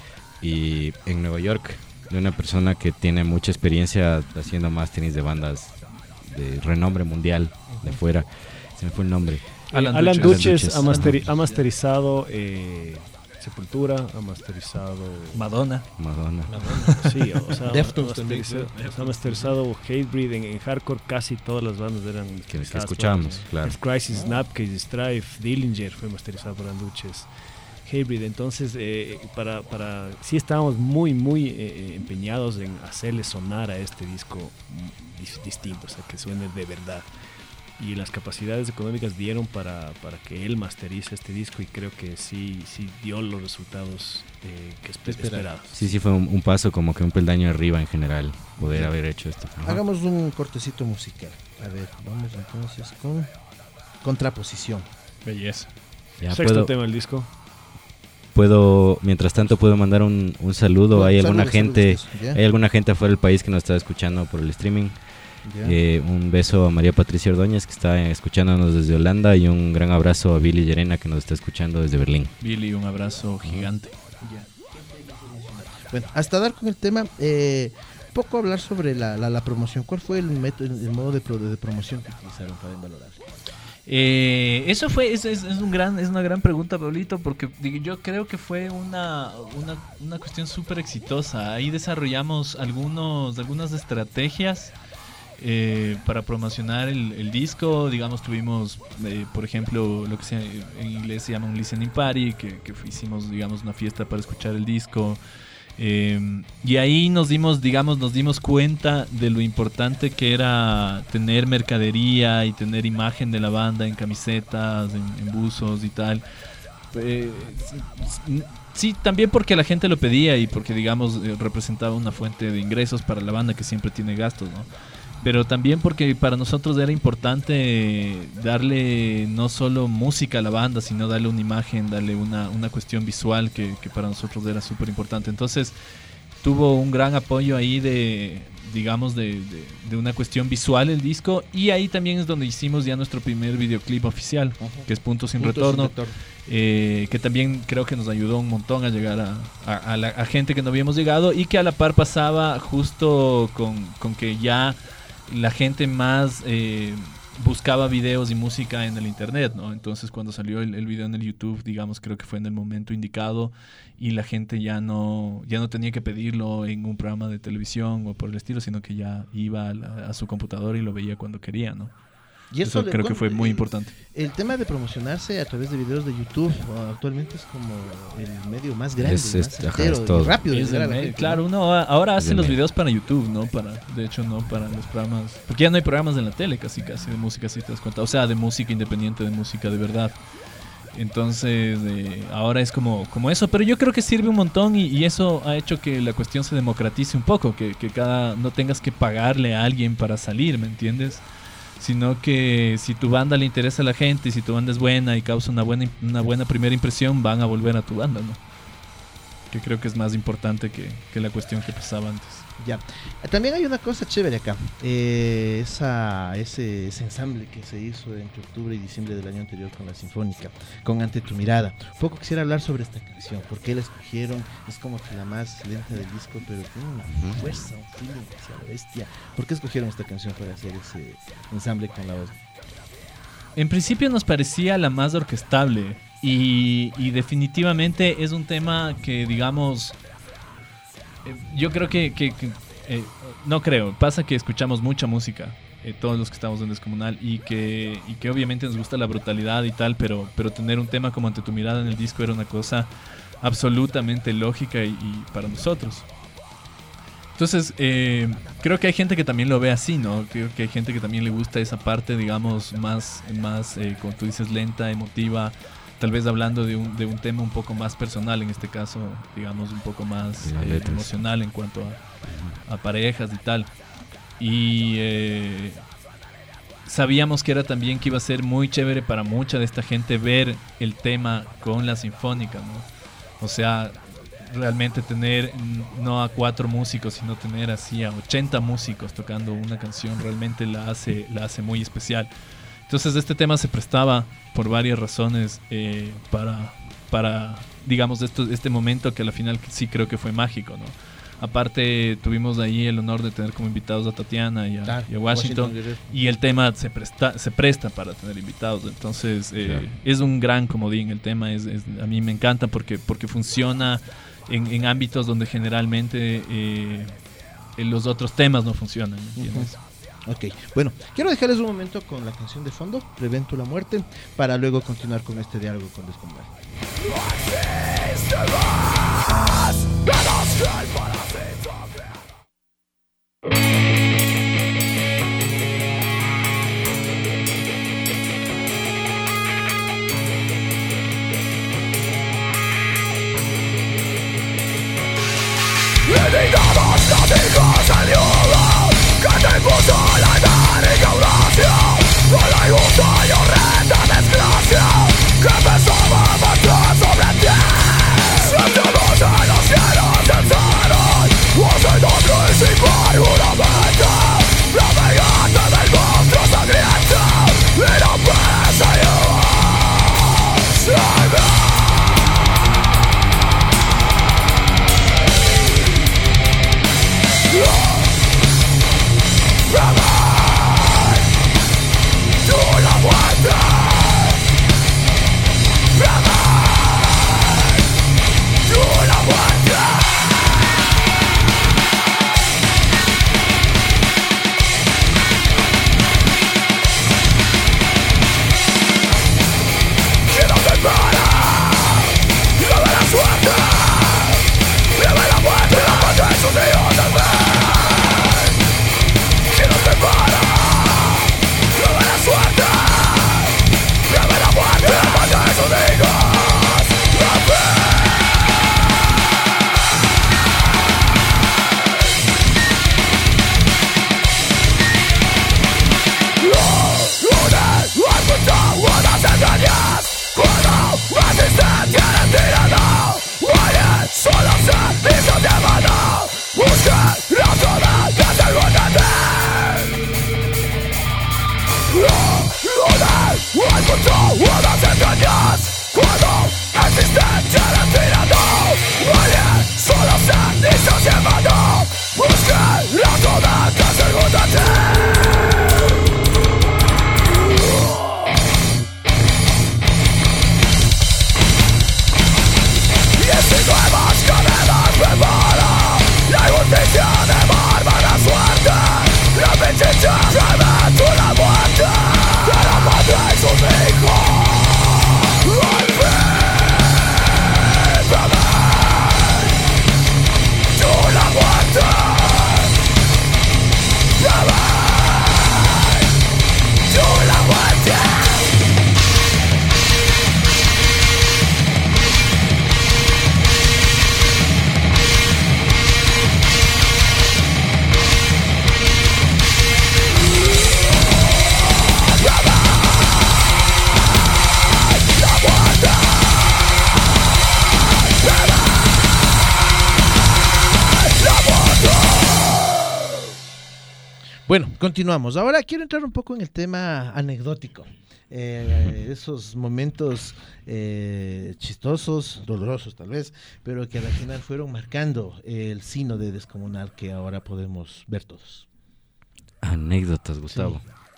y en Nueva York de una persona que tiene mucha experiencia haciendo masterings de bandas de renombre mundial de fuera. Se me fue el nombre. Alan, Alan Duches ha, masteri- ha masterizado eh, Sepultura, ha masterizado Madonna. Madonna. Madonna. Sí, o sea, Deftones ha masterizado, ha masterizado Hatebreed en, en hardcore, casi todas las bandas eran que, que escuchamos, claro. Crisis, Snapcase, Strife, Dillinger fue masterizado por Alan Duches. Hatebreed, entonces eh, para, para sí estábamos muy muy eh, empeñados en hacerle sonar a este disco dis- distinto, o sea, que suene de verdad. Y las capacidades económicas dieron para, para que él masterice este disco y creo que sí, sí dio los resultados eh, que esper- esperados. Sí, sí fue un, un paso como que un peldaño arriba en general poder sí. haber hecho esto. Ajá. Hagamos un cortecito musical. A ver, vamos entonces con Contraposición. Belleza. Ya, Sexto puedo, tema del disco. Puedo, mientras tanto puedo mandar un, un saludo. Bueno, hay saludos, alguna gente, saludos, hay alguna gente afuera del país que nos está escuchando por el streaming. Eh, un beso a María Patricia Ordóñez que está escuchándonos desde Holanda y un gran abrazo a Billy Llerena que nos está escuchando desde Berlín. Billy, un abrazo gigante. Ya. Bueno, hasta dar con el tema, eh, poco hablar sobre la, la, la promoción. ¿Cuál fue el método, el modo de, pro, de promoción que utilizaron para valorar? Eh, eso fue, es, es, es, un gran, es una gran pregunta, Pablito, porque yo creo que fue una, una, una cuestión súper exitosa. Ahí desarrollamos algunos, algunas estrategias eh, para promocionar el, el disco. Digamos, tuvimos, eh, por ejemplo, lo que se, en inglés se llama un listening party, que, que hicimos, digamos, una fiesta para escuchar el disco. Eh, y ahí nos dimos, digamos, nos dimos cuenta de lo importante que era tener mercadería y tener imagen de la banda en camisetas, en, en buzos y tal. Eh, sí, sí, también porque la gente lo pedía y porque, digamos, eh, representaba una fuente de ingresos para la banda que siempre tiene gastos, ¿no? Pero también porque para nosotros era importante darle no solo música a la banda, sino darle una imagen, darle una, una cuestión visual que, que para nosotros era súper importante. Entonces tuvo un gran apoyo ahí de, digamos, de, de, de una cuestión visual el disco. Y ahí también es donde hicimos ya nuestro primer videoclip oficial, uh-huh. que es Punto Sin Punto Retorno, sin retorno. Eh, que también creo que nos ayudó un montón a llegar a, a, a, la, a gente que no habíamos llegado y que a la par pasaba justo con, con que ya la gente más eh, buscaba videos y música en el internet, ¿no? Entonces cuando salió el, el video en el YouTube, digamos, creo que fue en el momento indicado y la gente ya no ya no tenía que pedirlo en un programa de televisión o por el estilo, sino que ya iba a, la, a su computadora y lo veía cuando quería, ¿no? Y eso, eso creo que fue muy el, importante. El tema de promocionarse a través de videos de YouTube actualmente es como el medio más grande, es, es, más entero, ajá, es y rápido. Es de medio, gente, claro, ¿no? uno ahora hace es los medio. videos para YouTube, ¿no? Para, de hecho, no para los programas. Porque ya no hay programas en la tele casi, casi de música, si te das cuenta. O sea, de música independiente, de música de verdad. Entonces, eh, ahora es como, como eso. Pero yo creo que sirve un montón y, y eso ha hecho que la cuestión se democratice un poco. Que, que cada no tengas que pagarle a alguien para salir, ¿me entiendes? Sino que si tu banda le interesa a la gente y si tu banda es buena y causa una buena una buena primera impresión, van a volver a tu banda, ¿no? Que creo que es más importante que, que la cuestión que pasaba antes. Ya. También hay una cosa chévere acá. Eh, esa, ese, ese ensamble que se hizo entre octubre y diciembre del año anterior con la Sinfónica, con Ante tu Mirada. Un poco quisiera hablar sobre esta canción. ¿Por qué la escogieron? Es como que la más lenta del disco, pero tiene una fuerza, un feeling hacia la bestia. ¿Por qué escogieron esta canción para hacer ese ensamble con la voz? En principio nos parecía la más orquestable y, y definitivamente es un tema que, digamos, eh, yo creo que, que, que eh, no creo, pasa que escuchamos mucha música, eh, todos los que estamos en Descomunal, y que, y que obviamente nos gusta la brutalidad y tal, pero, pero tener un tema como Ante tu Mirada en el disco era una cosa absolutamente lógica y, y para nosotros. Entonces, eh, creo que hay gente que también lo ve así, ¿no? Creo que hay gente que también le gusta esa parte, digamos, más, más eh, como tú dices, lenta, emotiva, tal vez hablando de un, de un tema un poco más personal, en este caso, digamos, un poco más eh, emocional en cuanto a, a parejas y tal. Y, eh, sabíamos que era también que iba a ser muy chévere para mucha de esta gente ver el tema con la sinfónica, ¿no? O sea, realmente tener no a cuatro músicos, sino tener así a ochenta músicos tocando una canción realmente la hace, la hace muy especial. Entonces este tema se prestaba por varias razones eh, para, para, digamos, esto, este momento que a la final sí creo que fue mágico, ¿no? Aparte tuvimos ahí el honor de tener como invitados a Tatiana y a, Ah, y a Washington, Washington, y el tema se presta, se presta para tener invitados. Entonces eh, Claro. es un gran comodín el tema, es, es, a mí me encanta porque, porque funciona en, en ámbitos donde generalmente eh, en los otros temas no funcionan, ¿me entiendes? Ok, bueno, quiero dejarles un momento con la canción de fondo, Prevento la muerte, para luego continuar con este diálogo con Descomunal. Bueno, continuamos. Ahora quiero entrar un poco en el tema anecdótico. Eh, esos momentos eh, chistosos, dolorosos tal vez, pero que al final fueron marcando el sino de Descomunal que ahora podemos ver todos. Anécdotas, Gustavo.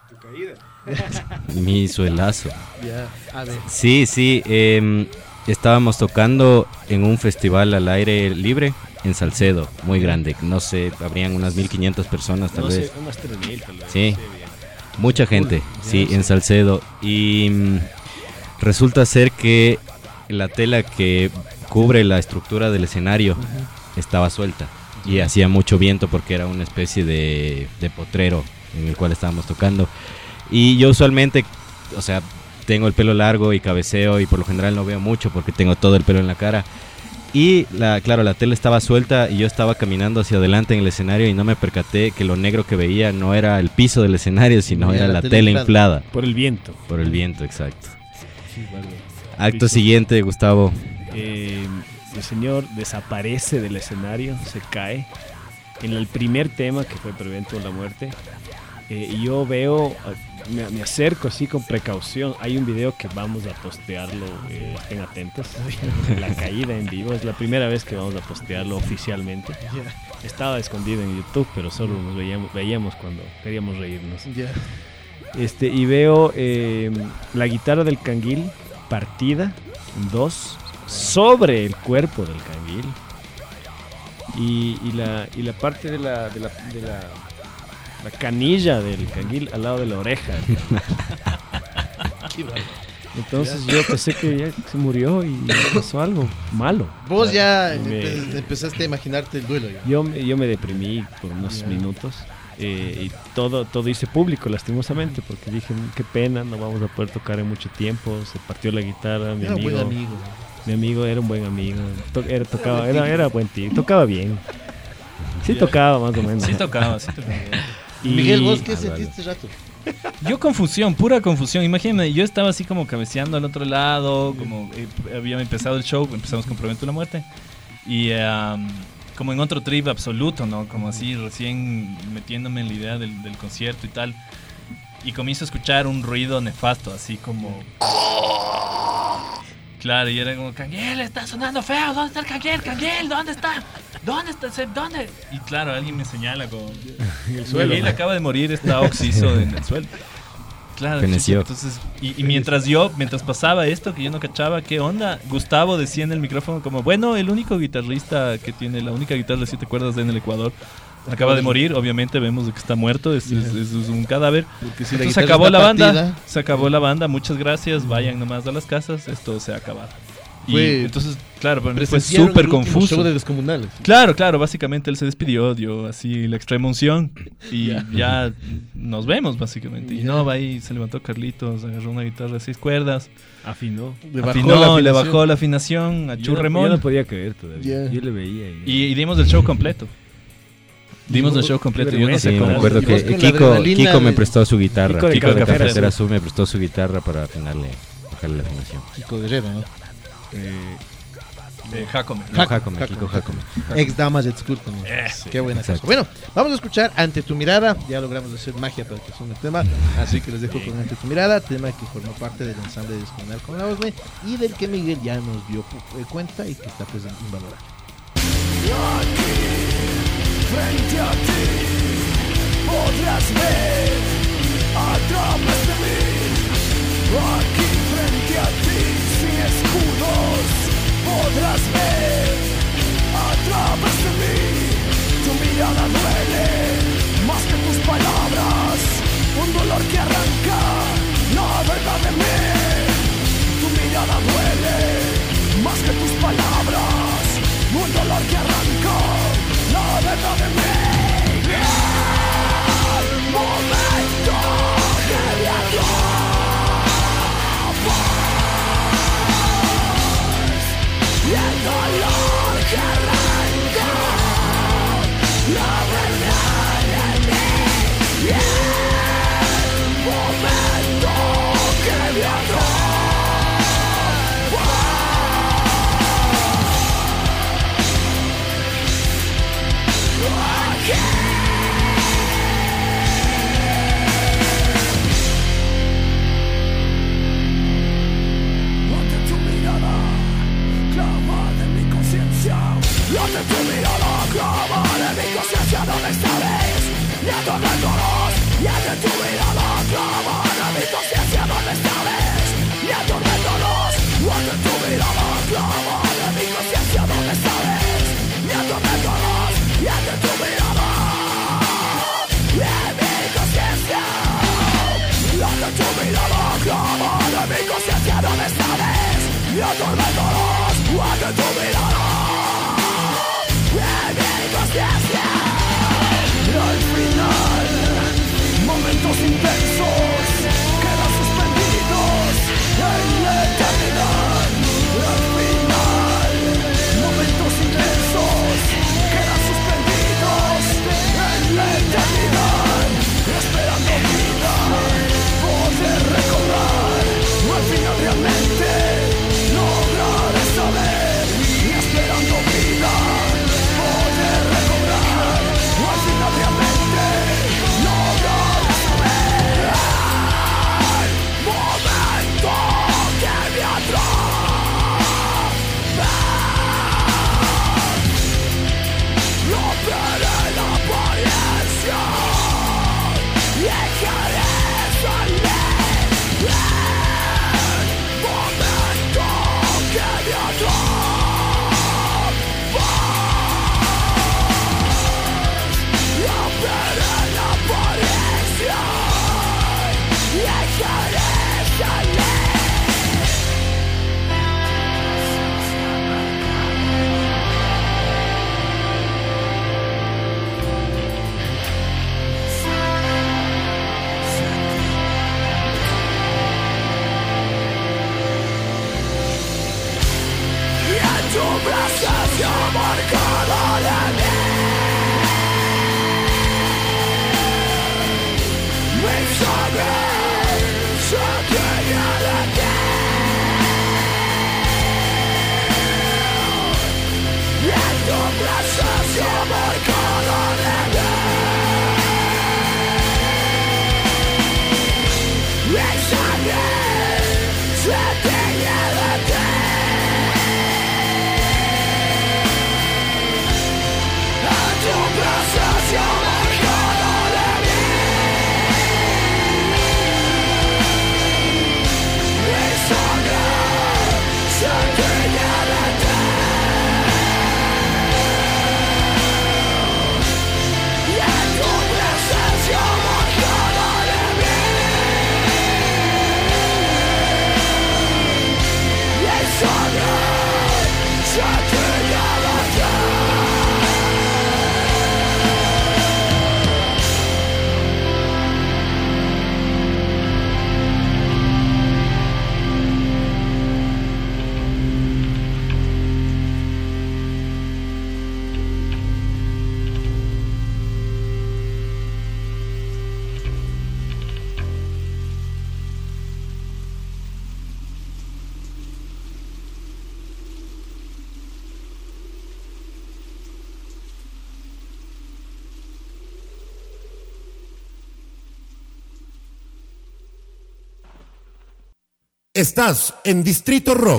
Mi suelazo. Ya, a ver. Sí, sí. eh, estábamos tocando en un festival al aire libre en Salcedo, muy grande. No sé, habrían unas mil quinientas personas tal No vez. sé, unas tres mil, tal vez. Sí. bien. Mucha gente, Cool. sí, Ya, en sí. Salcedo. Y mm, resulta ser que la tela que cubre la estructura del escenario estaba suelta y hacía mucho viento porque era una especie de, de potrero en el cual estábamos tocando. Y yo usualmente, o sea, tengo el pelo largo y cabeceo y por lo general no veo mucho porque tengo todo el pelo en la cara. Y la, claro, la tele estaba suelta y yo estaba caminando hacia adelante en el escenario y no me percaté que lo negro que veía no era el piso del escenario, sino era, era la, la tele inflada. Por el viento. Por el viento, exacto. Sí, vale. Acto siguiente, Gustavo. Eh, el señor desaparece del escenario, se cae. En el primer tema, que fue Prevento la Muerte, eh, y yo veo, me, me acerco así con precaución. Hay un video que vamos a postearlo, eh, estén atentos. La caída en vivo, es la primera vez que vamos a postearlo oficialmente. Estaba escondido en YouTube, pero solo nos veíamos, veíamos cuando queríamos reírnos. Este, y veo eh, la guitarra del canguil partida en dos sobre el cuerpo del canguil. Y, y, la, y la parte de la, de la, de la, la canilla del canguil al lado de la oreja. Entonces yo pensé que ya se murió y pasó algo malo. Vos ya me, empe- empezaste a imaginarte el duelo. Ya. Yo, yo me deprimí por unos yeah. minutos eh, y todo, todo hice público lastimosamente porque dije, qué pena, no vamos a poder tocar en mucho tiempo. Se partió la guitarra, mi Era amigo. buen amigo. Mi amigo era un buen amigo, to- era, tocaba, era, era buen tío, tocaba bien. Sí tocaba más o menos. Sí tocaba, sí tocaba. Y... Miguel, ¿vos qué sentiste rato? Yo confusión, pura confusión. Imagínate, yo estaba así como cabeceando al otro lado, como eh, había empezado el show, empezamos con Prevento la Muerte. Y um, como en otro trip absoluto, ¿no? Como así recién metiéndome en la idea del, del concierto y tal. Y comienzo a escuchar un ruido nefasto, así como... Claro, y era como, Canguil, está sonando feo, ¿dónde está el Canguil? Canguil, ¿dónde está? ¿Dónde está? ¿Dónde? Y claro, alguien me señala como, el suelo. Canguil acaba de morir, está oxiso en el suelo. Claro, Feneció. Entonces, y, y mientras yo, mientras pasaba esto, que yo no cachaba qué onda, Gustavo decía en el micrófono como, bueno, el único guitarrista que tiene, la única guitarra de siete cuerdas en el Ecuador, acaba de morir, obviamente vemos que está muerto, es, es, es, es un cadáver. Si Entonces se acabó la banda, partida, se acabó la banda, muchas gracias, vayan nomás a las casas, esto se ha acabado. Y fue, entonces, claro, para mí fue súper confuso. Show de Descomunales. Claro, claro, básicamente él se despidió, dio así la extrema unción y yeah. ya nos vemos básicamente. Y yeah. no, va ahí, se levantó Carlitos, agarró una guitarra de seis cuerdas, afinó, le bajó, Afinó, le bajó la afinación a Churremón. Yo no podía creer todavía, yeah. yo le veía. Y, y, y dimos el show completo. Dimos el show completo. Yo no sé sí, cómo. Me acuerdo que Kiko, Kiko me prestó su guitarra. Kiko de, Kiko de Cafetera Azul me prestó su guitarra para afinarle, bajarle la afinación. Kiko Guerrero, ¿no? Eh, de Jacome. No, Jacome, Jacome, Kiko Jacome. Ex Damas de School también. Yes. Qué buena cosa. Bueno, vamos a escuchar Ante tu mirada. Ya logramos hacer magia para que suene el tema. Así que les dejo con Ante tu mirada, tema que formó parte del ensamble Descomunal con la Osme y del que Miguel ya nos dio cuenta y que está pues invalorado. Frente a ti podrás ver a través de mí. Aquí frente a ti sin escudos podrás ver a través de mí. Tu mirada duele más que tus palabras, un dolor que arranca la verdad de mí. Tu mirada duele más que tus palabras, un dolor que arranca la verdad de mí. El momento que me atrapas y el dolor que arranca la verdad de mí. El momento que me atrapas. Ante tu mirada clava de mi conciencia donde estabas, y atorméntanos. Y ante tu mirada clava de mi conciencia donde estabas, y atorméntanos. Ante tu mirada clava de mi conciencia donde estabas, y atorméntanos. Y ante tu mirada de mi conciencia, ante tu mirada clava de mi conciencia donde estabas, y atorméntanos. Ante tu mirada al final, momentos intensos quedan suspendidos en la eternidad. Al final, momentos Estás en Distrito Rock.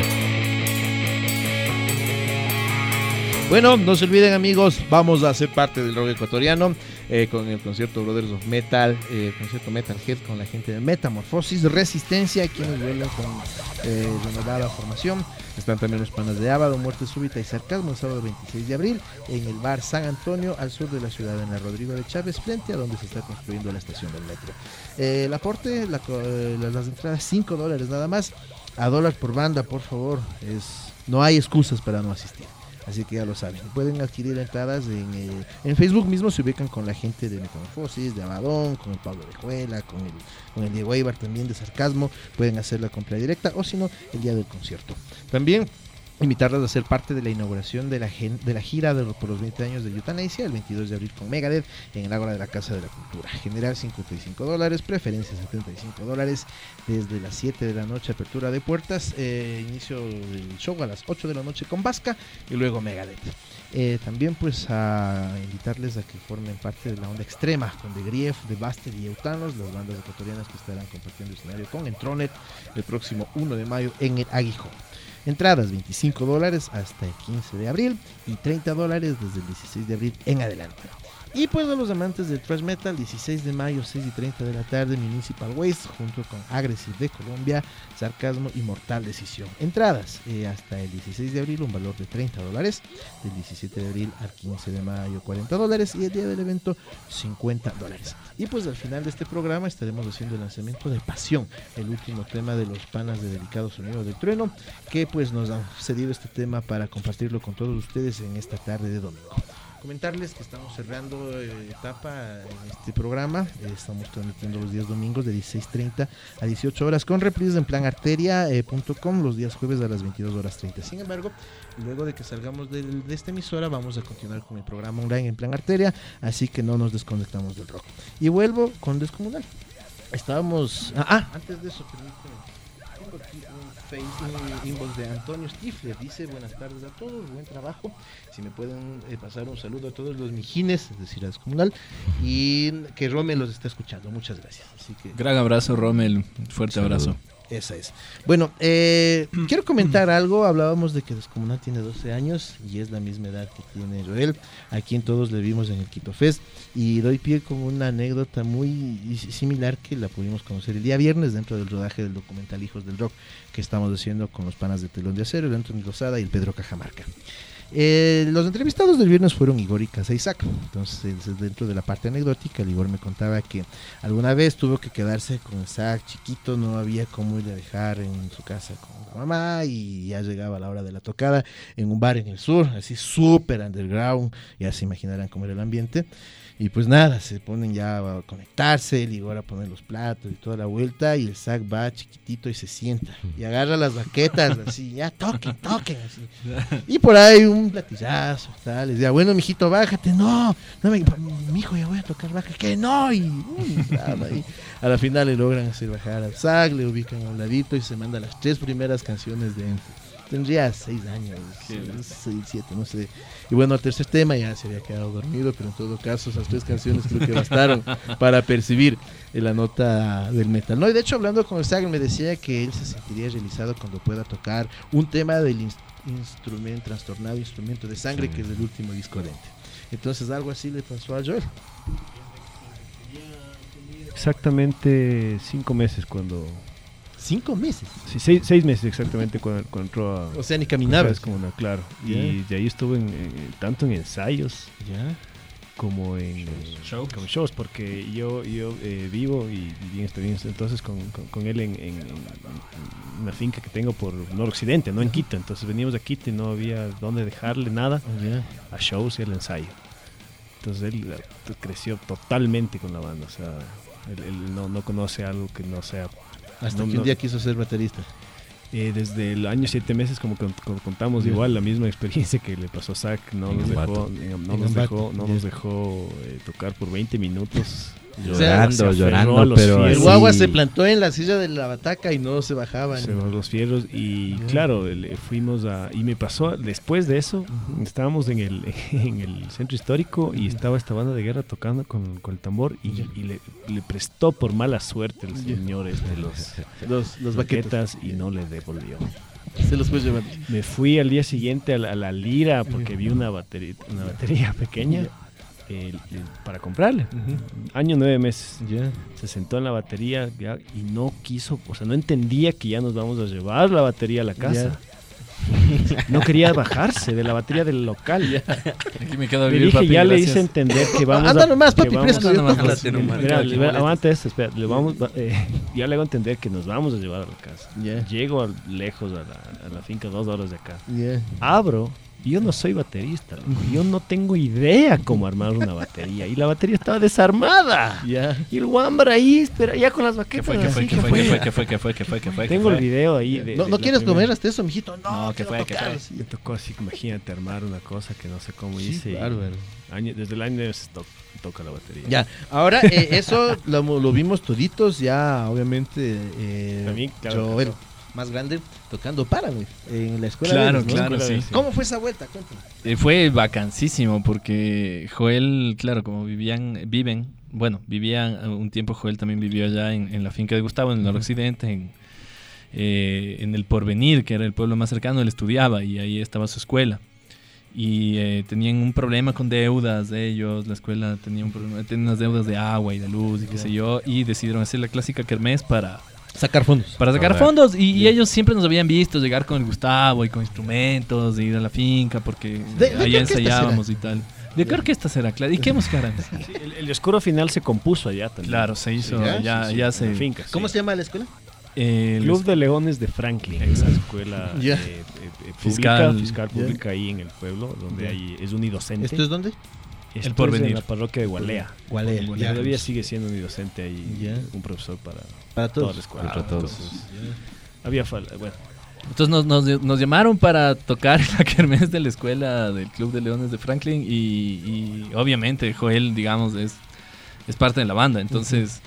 Bueno, no se olviden, amigos, vamos a ser parte del rock ecuatoriano eh, con el concierto Brothers of Metal, eh, el concierto Metalhead con la gente de Metamorfosis, Resistencia, quienes vuelven con eh, renovada formación. Están también los panas de Ábado, Muerte Súbita y Sarcasmo el sábado veintiséis de abril en el bar San Antonio, al sur de la ciudad, en la Rodrigo de Chávez, frente a donde se está construyendo la estación del metro. Eh, el aporte, la, eh, las entradas cinco dólares nada más, a dólar por banda, por favor, es no hay excusas para no asistir. Así que ya lo saben, pueden adquirir entradas en, eh, en Facebook mismo, se ubican con la gente de Metamorfosis, de Abadón, con el Pablo de Juela, con el, con el Diego Eibar también de Sarcasmo, pueden hacer la compra directa o si no, el día del concierto. También invitarlas a ser parte de la inauguración de la, gen, de la gira de los, por los veinte años de Eutanasia, el veintidós de abril con Megadeth en el Ágora de la Casa de la Cultura. General cincuenta y cinco dólares, preferencia setenta y cinco dólares, desde las siete de la noche, apertura de puertas, eh, inicio del show a las ocho de la noche con Vasca y luego Megadeth. Eh, también pues a invitarles a que formen parte de la onda extrema con The Grief, The Buster y Eutanos, las bandas ecuatorianas que estarán compartiendo escenario con Entronet el próximo uno de mayo en el Aguijón. Entradas veinticinco dólares hasta el quince de abril y treinta dólares desde el dieciséis de abril en adelante. Y pues a los amantes del thrash metal, dieciséis de mayo, seis y treinta de la tarde, Municipal Waste, junto con Aggressive de Colombia, Sarcasmo y Mortal Decisión. Entradas eh, hasta el dieciséis de abril, un valor de treinta dólares, del diecisiete de abril al quince de mayo, cuarenta dólares, y el día del evento, cincuenta dólares. Y pues al final de este programa estaremos haciendo el lanzamiento de Pasión, el último tema de los panas de Delicado Sonido del Trueno, que pues nos han cedido este tema para compartirlo con todos ustedes en esta tarde de domingo. Comentarles que estamos cerrando eh, etapa en este programa, eh, estamos transmitiendo los días domingos de dieciséis treinta a dieciocho horas con reprise en plan arteria punto com, los días jueves a las veintidós horas treinta. Sin embargo, luego de que salgamos de, de esta emisora vamos a continuar con el programa online en plan arteria, así que no nos desconectamos del rock. Y vuelvo con Descomunal. Estábamos... Ah, ah antes de eso, permíteme. tengo aquí un Facebook, un inbox de Antonio Stifler. Dice, buenas tardes a todos, buen trabajo. Si me pueden eh, pasar un saludo a todos los mijines, es decir, a Descomunal, y que Rommel los está escuchando. Muchas gracias. Así que, Gran abrazo, Rommel. Fuerte Salud. abrazo. esa es. Bueno, eh, quiero comentar algo. Hablábamos de que Descomunal tiene doce años y es la misma edad que tiene Joel. A quien todos le vimos en el Quito Fest. Y doy pie con una anécdota muy similar que la pudimos conocer el día viernes dentro del rodaje del documental Hijos del Rock que estamos haciendo con los panas de Telón de Acero, el Anthony Lozada y el Pedro Cajamarca. Eh, los entrevistados del viernes fueron Igor y Casa Isaac. Entonces, dentro de la parte anecdótica, el Igor me contaba que alguna vez tuvo que quedarse con Isaac chiquito, no había cómo ir a dejar en su casa con la mamá y ya llegaba la hora de la tocada en un bar en el sur, así súper underground, ya se imaginarán cómo era el ambiente. Y pues nada, se ponen ya a conectarse, el Igor a poner los platos y toda la vuelta, y el Zach va chiquitito y se sienta, y agarra las baquetas, así, ya toquen, toquen, así. Y por ahí un platillazo, tal, les decía, bueno, mijito, bájate, no, no me, mijo, ya voy a tocar, baja, que no, y, y nada, y a la final le logran hacer bajar al Zach, le ubican a un ladito y se manda las tres primeras canciones de... Tendría seis años, seis, siete, no sé. Y bueno, el tercer tema ya se había quedado dormido, pero en todo caso esas tres canciones creo que bastaron para percibir la nota del metal, ¿no? Y de hecho, hablando con el Zach, me decía que él se sentiría realizado cuando pueda tocar un tema del in- instrumento, trastornado instrumento de sangre, que es del último disco de Ente. Entonces algo así le pasó a Joel. Exactamente cinco meses cuando... Cinco meses. Sí, seis, seis meses exactamente cuando, cuando entró a... O sea, ni caminaba. Es como una, claro. Yeah. Y de ahí estuve en, en- tanto en ensayos Ya. como en Shows. como shows, porque yo yo eh, vivo y viví en este vivo entonces con, con, con él en, en, en una finca que tengo por noroccidente, no en Quito. Entonces veníamos a Quito y no había dónde dejarle nada Ya. a shows y al ensayo. Entonces él eh, creció totalmente con la banda, o sea, él, él no, no conoce algo que no sea... Hasta No, que un no. día quiso ser baterista. Eh, desde el año siete meses, como, con- como contamos, Yeah. igual la misma experiencia que le pasó a Zach, no En nos Ambato. dejó, en- no En nos Ambato, dejó, no yeah. nos dejó eh, tocar por veinte minutos. Llorando, Se aferró llorando, a los pero fierros. El así- guagua se plantó en la silla de la bataca y no se bajaba. Se ni- aferró a los fierros y Yeah. claro, le fuimos a... Y me pasó, después de eso, estábamos en el, en el centro histórico y estaba esta banda de guerra tocando con, con el tambor y, Yeah. y le, le prestó por mala suerte el Yeah. señor este los, Los, los baquetas. baquetas y no le devolvió. Se los fue llevando. Me fui al día siguiente a la, a la Lira porque vi una batería, una batería pequeña eh, eh, para comprarle. Año nueve meses. Ya. Se sentó en la batería ya, y no quiso, o sea, no entendía que ya nos vamos a llevar la batería a la casa. No quería bajarse de la batería del local. Aquí me quedo a Le vivir, dije, papi, ya le gracias. hice entender que vamos Anda a... nomás, que papi, vamos- presto. Anda yo nomás, toco la- jálate nomás. Mira, Qué le- boleto. aguanta esto, espera, le vamos, eh, ya le hago entender que nos vamos a llevar a la casa. Ya. Llego al- lejos a la, a la finca, dos horas de acá. Ya. Abro, y yo no soy baterista, loco. Yo no tengo idea cómo armar una batería. Y la batería estaba desarmada. Ya. Y el Wambra ahí, espera, ya con las ¿Qué baquetas. fue, qué fue, así, qué ¿qué fue, qué fue, qué fue, qué fue, qué fue, qué fue? Tengo qué el fue? video ahí. De, No, de no la quieres primera. comer hasta eso, mijito. No, No, ¿qué quiero fue, qué tocar, fue? así. Me tocó así, imagínate, armar una cosa que no sé cómo Sí, hice. y bárbaro. año- desde el año se to- toca la batería. Ya, ahora eh, eso lo, lo vimos toditos, ya obviamente eh, También, claro, Joel, claro. más grande, tocando Paramount en la escuela. Claro, Verdes, ¿no? claro, sí. ¿Cómo fue esa vuelta? Cuéntame. Eh, fue vacancísimo porque Joel, claro, como vivían, viven, bueno, vivían eh, un tiempo, Joel también vivió allá en, en la finca de Gustavo, en el noroccidente, en, eh, en el Porvenir, que era el pueblo más cercano. Él estudiaba y ahí estaba su escuela. Y eh, tenían un problema con deudas de ellos, la escuela tenía, un problema, tenía unas deudas de agua y de luz y qué sé yo, y decidieron hacer la clásica kermés para... Sacar fondos. Para sacar Correcto. fondos y, y ellos siempre nos habían visto llegar con el Gustavo y con instrumentos, de ir a la finca porque ¿De- de allá qué orquesta ensayábamos y tal. ¿De qué orquesta será? Claro. ¿Y qué música harán? Sí, el, el oscuro final se compuso allá también. Claro, se hizo, ¿Ya? ya, Sí, sí, ya en se... la finca, sí. ¿Cómo se llama la escuela? eh, Club los- de Leones de Franklin, esa escuela Ya. eh, eh, eh, Fiscal. pública, fiscal Ya. pública ahí en el pueblo, donde Ya. hay, es unidocente. ¿Esto es dónde? Esto El Porvenir. es en la parroquia de Gualea. Gualea. Y Ya. todavía sigue siendo unidocente ahí, Ya. un profesor para Para toda la todos. escuela. Para todos. Entonces, había falta, bueno, Entonces nos, nos, nos llamaron para tocar en la kermés de la escuela del Club de Leones de Franklin y, y obviamente Joel, digamos, es, es parte de la banda. Entonces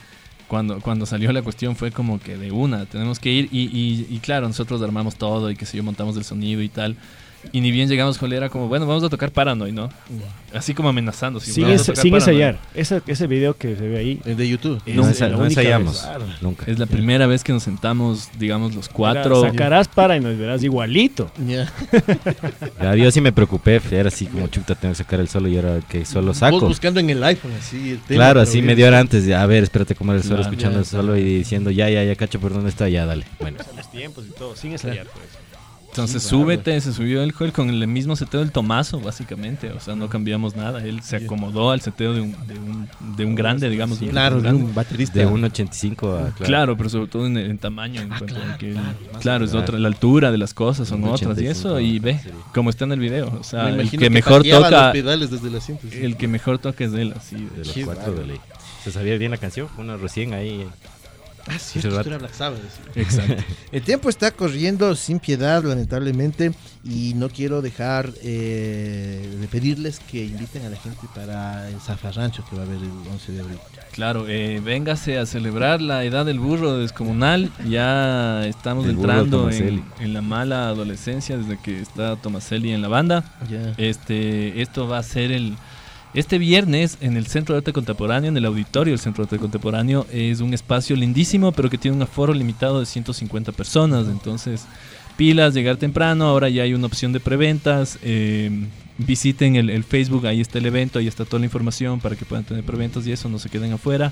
cuando, cuando salió la cuestión fue como que de una, tenemos que ir y, y, y claro, nosotros armamos todo y que sé yo, montamos el sonido y tal. Y ni bien llegamos, Joel, era como, bueno, vamos a tocar Paranoid, ¿no? Así como amenazando. Si Sin, vamos a es- tocar sin Paranoid. ensayar. Ese, ese video que se ve ahí. El de YouTube. es No, la ensa- no única ensayamos, vez. Claro. nunca. Es la primera vez que nos sentamos, digamos, los cuatro. Verás, sacarás para y nos verás igualito. Ya. Ya, yo sí me preocupé, era así como chuta, tengo que sacar el solo y ahora que solo Vos saco. buscando en el iPhone así el tema. Claro, pero así bien. media hora antes, de, a ver, espérate cómo era el solo, Claro, escuchando ya, el solo y diciendo, ya, ya, ya, cacho, ¿por dónde está? Ya, dale. Bueno, Los tiempos y todo, sin ensayar, pues. Entonces Sí, súbete, se subió el Joel con el mismo seteo del Tomazo, básicamente. O sea, no cambiamos nada. Él se acomodó al seteo de un, de un, de un grande, digamos. Sí, un Claro, de grande. un baterista. de uno ochenta y cinco a... Claro, pero sobre todo en, en tamaño. En Ah, cuanto claro, a que, claro, claro, más claro, es claro. otra, la altura de las cosas son uno otras ochenta y y eso. cinco, Y ve, sería. como está en el video. O sea, Me el imagino que, mejor pateaba toca, los pedales desde el asiento. sí. el que mejor toca es él, así. De los Qué cuatro de ley. ¿Se sabía bien la canción? Uno recién ahí. Ah, sí, Ese esto rato. era Black Sabbath. sí. Exacto. El tiempo está corriendo sin piedad, lamentablemente, y no quiero dejar eh, de pedirles que inviten a la gente para el zafarrancho que va a haber el once de abril. Claro, eh, véngase a celebrar la edad del burro descomunal. Ya estamos El burro entrando en, Tomaselli. en la mala adolescencia desde que está Tomaselli en la banda. Ya. Este, esto va a ser el este viernes en el Centro de Arte Contemporáneo, en el auditorio del Centro de Arte Contemporáneo. Es un espacio lindísimo, pero que tiene un aforo limitado de ciento cincuenta personas. Entonces, pilas, llegar temprano. Ahora ya hay una opción de preventas. Eh, visiten el, el Facebook, ahí está el evento, ahí está toda la información para que puedan tener preventas y eso, no se queden afuera.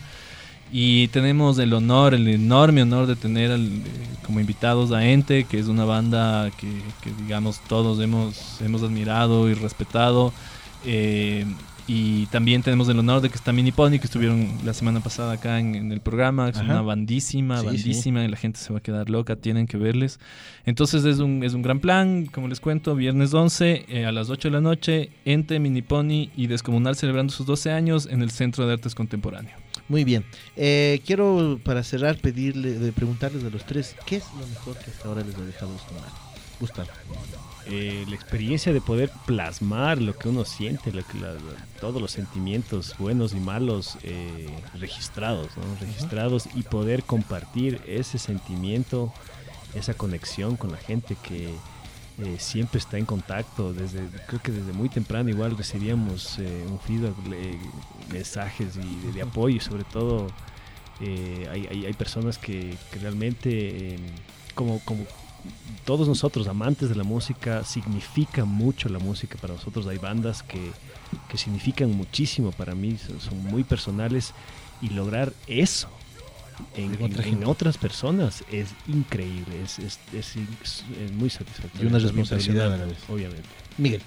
Y tenemos el honor, el enorme honor de tener al, eh, como invitados a Ente, que es una banda que, que digamos todos hemos, hemos admirado y respetado. Eh, y también tenemos el honor de que está Mini Pony, que estuvieron la semana pasada acá en, en el programa. Es Ajá. una bandísima, Sí, bandísima, y la gente se va a quedar loca, tienen que verles. Entonces es un, es un gran plan, como les cuento, viernes once eh, a las ocho de la noche, Ente, Mini Pony y Descomunal celebrando sus doce años en el Centro de Artes Contemporáneo. Muy bien. Eh, quiero, para cerrar, pedirle, de preguntarles a los tres, ¿qué es lo mejor que hasta ahora les ha dejado Descomunal? Gustavo. Eh, la experiencia de poder plasmar lo que uno siente, lo que la- la- todos los sentimientos buenos y malos eh, registrados, ¿no? Registrados y poder compartir ese sentimiento, esa conexión con la gente que eh, siempre está en contacto. Desde, creo que desde muy temprano igual recibíamos eh, un feedback, eh, mensajes y de, de apoyo, y sobre todo eh, hay, hay, hay personas que, que realmente eh, como, como todos nosotros, amantes de la música, significa mucho la música para nosotros. Hay bandas que, que significan muchísimo para mí, son, son muy personales, y lograr eso en, En otra en- gente. en otras personas es increíble, es, es, es, es- es muy satisfactorio. Y una También responsabilidad personal, a la vez. obviamente. Miguel.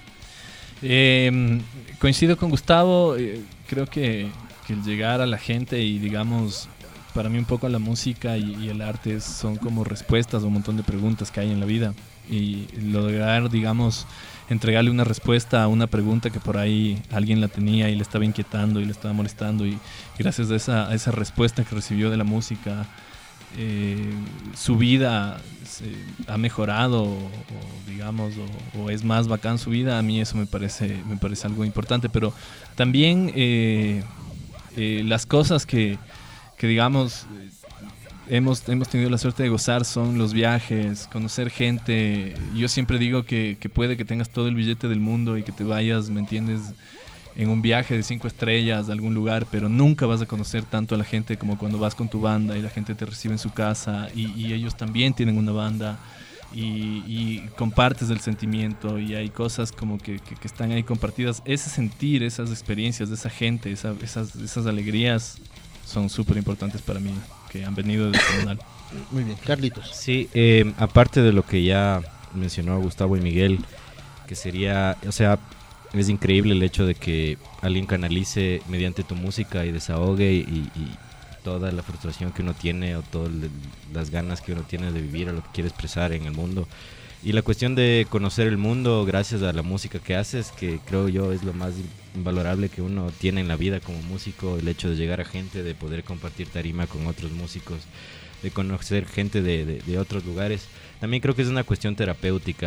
Eh, coincido con Gustavo, eh, creo que, que el llegar a la gente y digamos, para mí un poco la música y, y el arte son como respuestas a un montón de preguntas que hay en la vida, y lograr, digamos, entregarle una respuesta a una pregunta que por ahí alguien la tenía y le estaba inquietando y le estaba molestando, y gracias a esa, a esa respuesta que recibió de la música, eh, su vida se ha mejorado, o, o digamos, o, o es más bacán su vida. A mí eso me parece, me parece algo importante, pero también eh, eh, las cosas que, que digamos eh, hemos, hemos tenido la suerte de gozar son los viajes, conocer gente. Yo siempre digo que, que puede que tengas todo el billete del mundo y que te vayas, ¿me entiendes?, en un viaje de cinco estrellas a algún lugar, pero nunca vas a conocer tanto a la gente como cuando vas con tu banda y la gente te recibe en su casa, y, y ellos también tienen una banda, y, y compartes el sentimiento, y hay cosas como que, que, que están ahí compartidas. Ese sentir, esas experiencias de esa gente, esa, esas, esas alegrías son súper importantes para mí, que han venido desde Comunal. Muy bien. Carlitos. Sí, eh, aparte de lo que ya mencionó Gustavo y Miguel, que sería, o sea, es increíble el hecho de que alguien canalice mediante tu música y desahogue y, y toda la frustración que uno tiene, o todas las ganas que uno tiene de vivir o lo que quiere expresar en el mundo. Y la cuestión de conocer el mundo gracias a la música que haces, que creo yo es lo más invalorable que uno tiene en la vida como músico, el hecho de llegar a gente, de poder compartir tarima con otros músicos, de conocer gente de, de, de otros lugares. También creo que es una cuestión terapéutica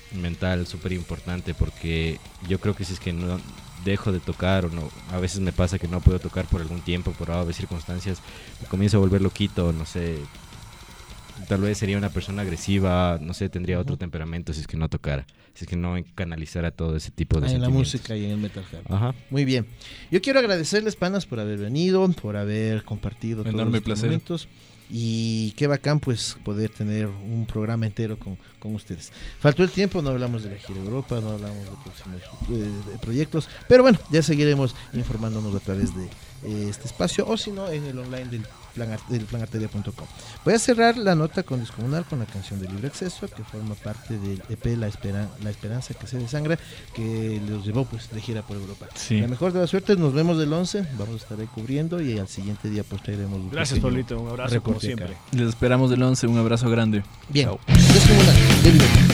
mental súper importante, porque yo creo que si es que no dejo de tocar o no, a veces me pasa que no puedo tocar por algún tiempo, por A o B circunstancias, me comienzo a volver loquito, no sé, tal vez sería una persona agresiva, no sé, tendría otro temperamento si es que no tocara, si es que no canalizara todo ese tipo de Ah, en la sentimientos. música y en el metal hard. Ajá. Muy bien. Yo quiero agradecerles, panas, por haber venido, por haber compartido todos Enorme estos placer. momentos. Y qué bacán, pues, poder tener un programa entero con, con ustedes. Faltó el tiempo, no hablamos de la gira Europa, no hablamos de próximos eh, de proyectos, pero bueno, ya seguiremos informándonos a través de eh, este espacio, o si no, en el online del plan, Ar- del plan arteria punto com. Voy a cerrar la nota con Descomunal, con la canción de Libre Acceso, que forma parte del E P La, Espera- la Esperanza que se desangra, que los llevó pues de gira por Europa. Sí. La mejor de las suertes, nos vemos del once, vamos a estar ahí cubriendo y al siguiente día pues traeremos un Gracias, pequeño Pablito. Un abrazo como reporte acá. siempre. Les esperamos del once, un abrazo grande. Bien, Chao. Descomunal, de Libre.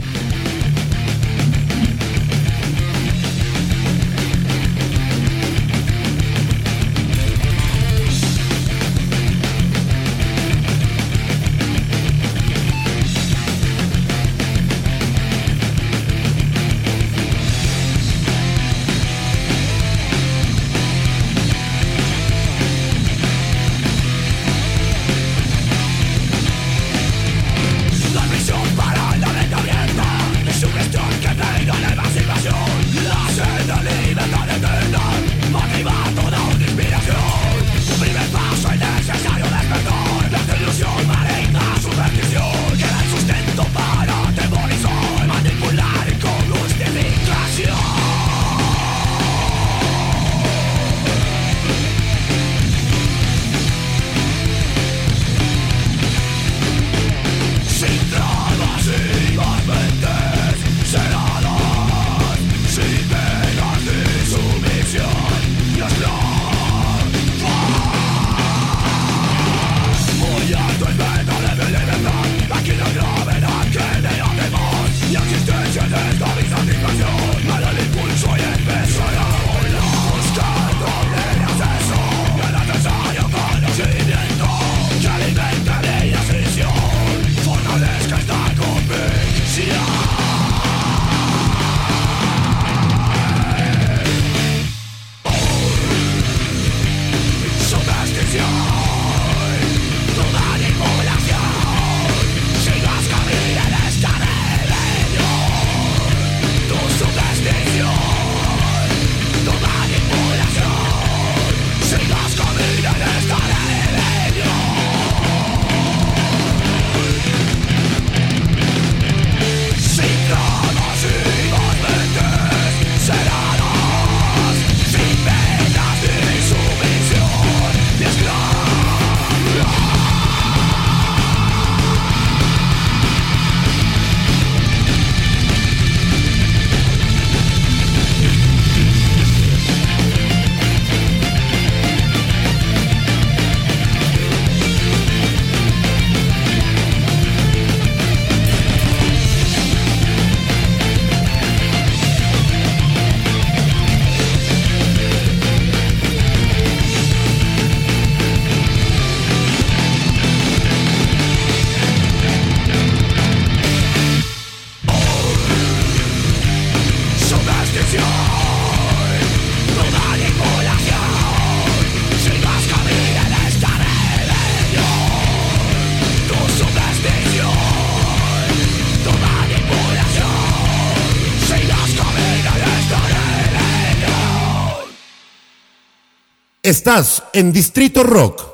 La prisión para la mente abierta es su gestión que pega la emancipación. La sed de libertad eterna motiva toda una inspiración. Un primer paso es necesario despertar. La ilusión maligna, su repetición, que da el sustento para atemorizar, manipular con justificación. Sin trabas y más mentes cerradas, sin penas ni sumisión y esclava. Muy alto el veto de mi libertad, aquí no hay gravedad que me ate más. Mi existencia es mi satisfacción, me da el impulso y empezará a volar. Buscando libre acceso, el necesario conocimiento que alimenta mi decisión. Fortalezca esta convicción. Superstición, toda manipulación. Sigas camino en esta rebelión. Tu superstición, toda manipulación. Sigas camino en esta rebelión. Sin trabas y más mentes cerradas, sin penas ni sumisión ni esclava. Superstición, toda manipulación. Sigas camino en esta rebelión. Tu superstición, toda manipulación. Sigas camino en esta rebelión. Estás en Distrito Rock.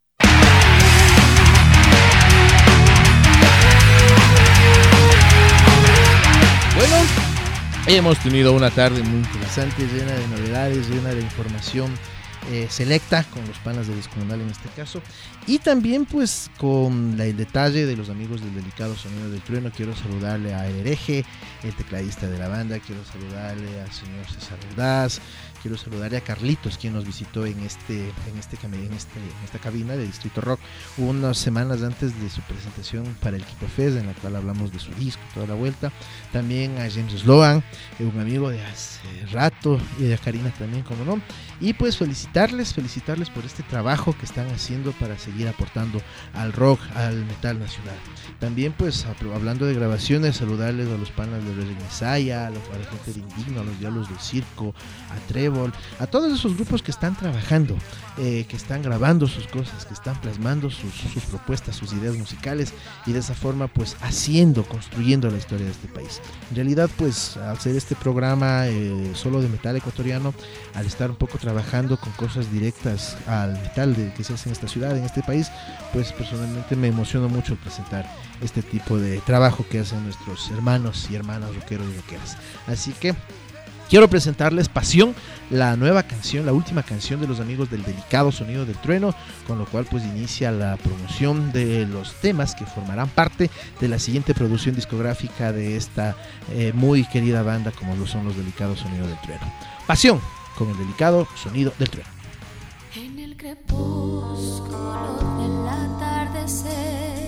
Bueno, hemos tenido una tarde muy interesante, llena de novedades, llena de información eh, selecta con los panas de Descomunal en este caso, y también pues con la- el detalle de los amigos del Delicado Sonido del Trueno. Quiero saludarle a El Hereje, el tecladista de la banda, quiero saludarle al señor César Ordaz, quiero saludarle a Carlitos, quien nos visitó en este en este cami- en este en esta cabina de Distrito Rock unas semanas antes de su presentación para el Quito Fest, en la cual hablamos de su disco, toda la vuelta. También a James Sloan, eh, un amigo de hace rato, y a Karina también, como no. Y pues felicitar felicitarles, felicitarles por este trabajo que están haciendo para seguir aportando al rock, al metal nacional. También pues hablando de grabaciones, saludarles a los panas de Resignesaya, a la gente de Indigno, a los Diablos del Circo, a Trébol, a todos esos grupos que están trabajando, eh, que están grabando sus cosas, que están plasmando sus, sus propuestas, sus ideas musicales y de esa forma pues haciendo, construyendo la historia de este país. En realidad pues al ser este programa eh, solo de metal ecuatoriano, al estar un poco trabajando con cosas directas al metal de, que se hace en esta ciudad, en este país, pues personalmente me emociono mucho presentar este tipo de trabajo que hacen nuestros hermanos y hermanas rockeros y rockeras. Así que quiero presentarles Pasión, la nueva canción, la última canción de los amigos del Delicado Sonido del Trueno, con lo cual pues inicia la promoción de los temas que formarán parte de la siguiente producción discográfica de esta eh, muy querida banda como lo son los Delicados Sonido del Trueno. Pasión con el Delicado Sonido del Trueno. En el crepúsculo del atardecer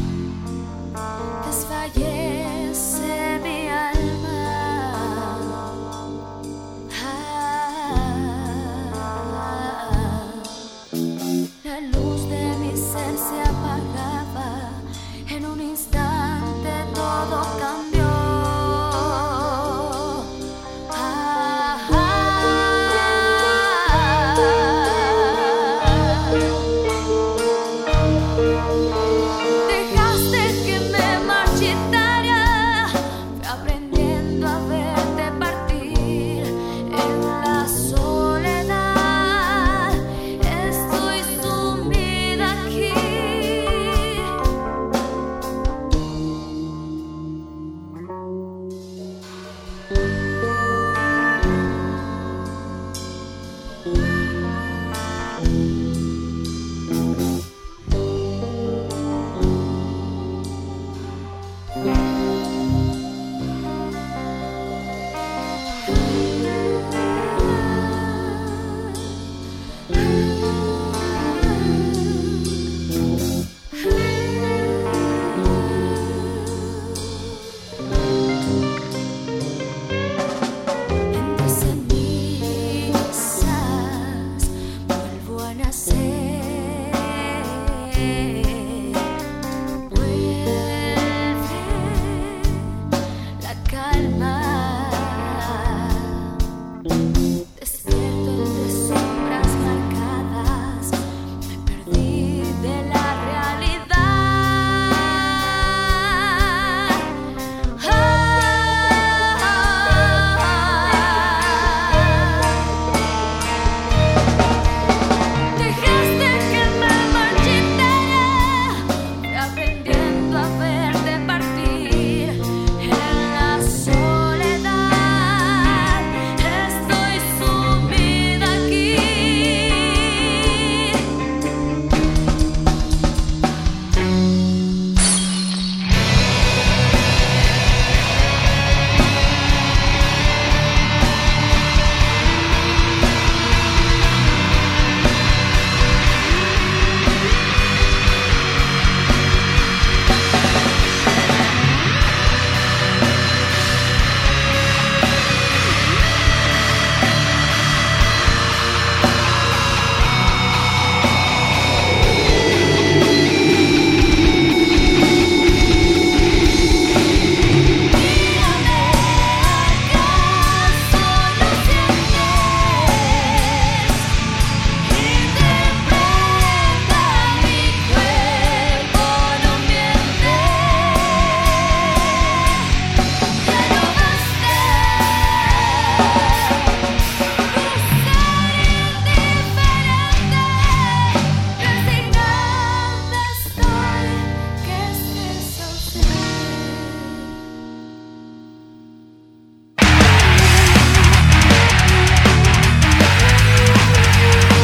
desfallece mi alma. Ah, la luz de mi ser se apagaba, en un instante todo cambió.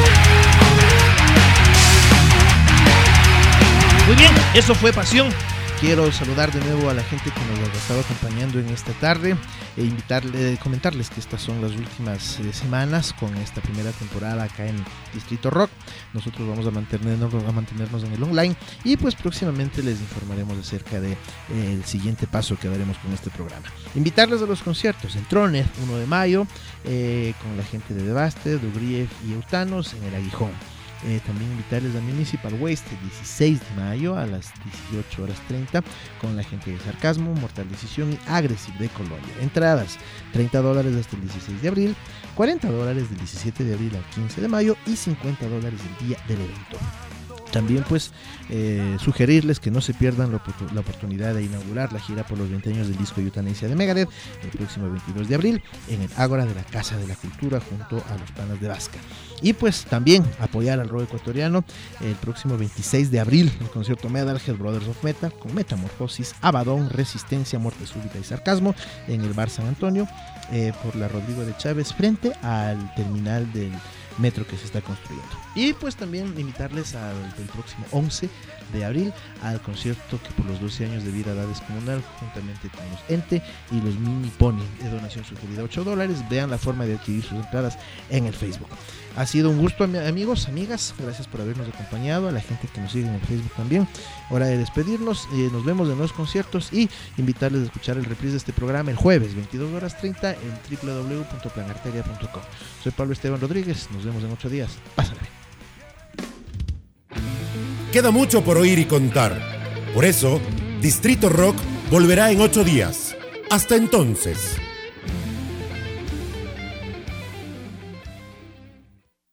Eso fue Pasión quiero saludar de nuevo a la gente que nos ha estado acompañando en esta tarde e invitarle, comentarles que estas son las últimas eh, semanas con esta primera temporada acá en Distrito Rock. Nosotros vamos a mantenernos, a mantenernos en el online y pues próximamente les informaremos acerca de eh, el siguiente paso que daremos con este programa. Invitarles a los conciertos en Troner, uno de mayo, eh, con la gente de Devaste, Dugriev y Eutanos en el Aguijón. Eh, también invitarles a Municipal Waste el dieciséis de mayo a las dieciocho horas treinta con la gente de Sarcasmo, Mortal Decisión y Agresive de Colombia. Entradas treinta dólares hasta el dieciséis de abril, cuarenta dólares del diecisiete de abril al quince de mayo y cincuenta dólares el día del evento. También pues eh, sugerirles que no se pierdan la, la oportunidad de inaugurar la gira por los veinte años del disco Eutanasia de Megadeth el próximo veintidós de abril en el Ágora de la Casa de la Cultura junto a los panas de Vasca. Y pues también apoyar al rock ecuatoriano el próximo veintiséis de abril el concierto Metalhead Brothers of Metal con Metamorfosis, Abaddon, Resistencia, Muerte Súbita y Sarcasmo en el Bar San Antonio eh, por la Rodrigo de Chávez frente al terminal del metro que se está construyendo. Y pues también invitarles al el próximo once de abril al concierto que por los doce años de vida da Descomunal juntamente con los Ente y los Mini Pony de donación sugerida ocho dólares. Vean la forma de adquirir sus entradas en el Facebook. Ha sido un gusto, amigos, amigas, gracias por habernos acompañado, a la gente que nos sigue en el Facebook también. Hora de despedirnos, eh, nos vemos en los conciertos y invitarles a escuchar el reprise de este programa el jueves veintidós horas treinta en doble u doble u doble u punto plan arteria punto com. Soy Pablo Esteban Rodríguez, nos vemos en ocho días. Pásala bien. Queda mucho por oír y contar. Por eso, Distrito Rock volverá en ocho días. Hasta entonces.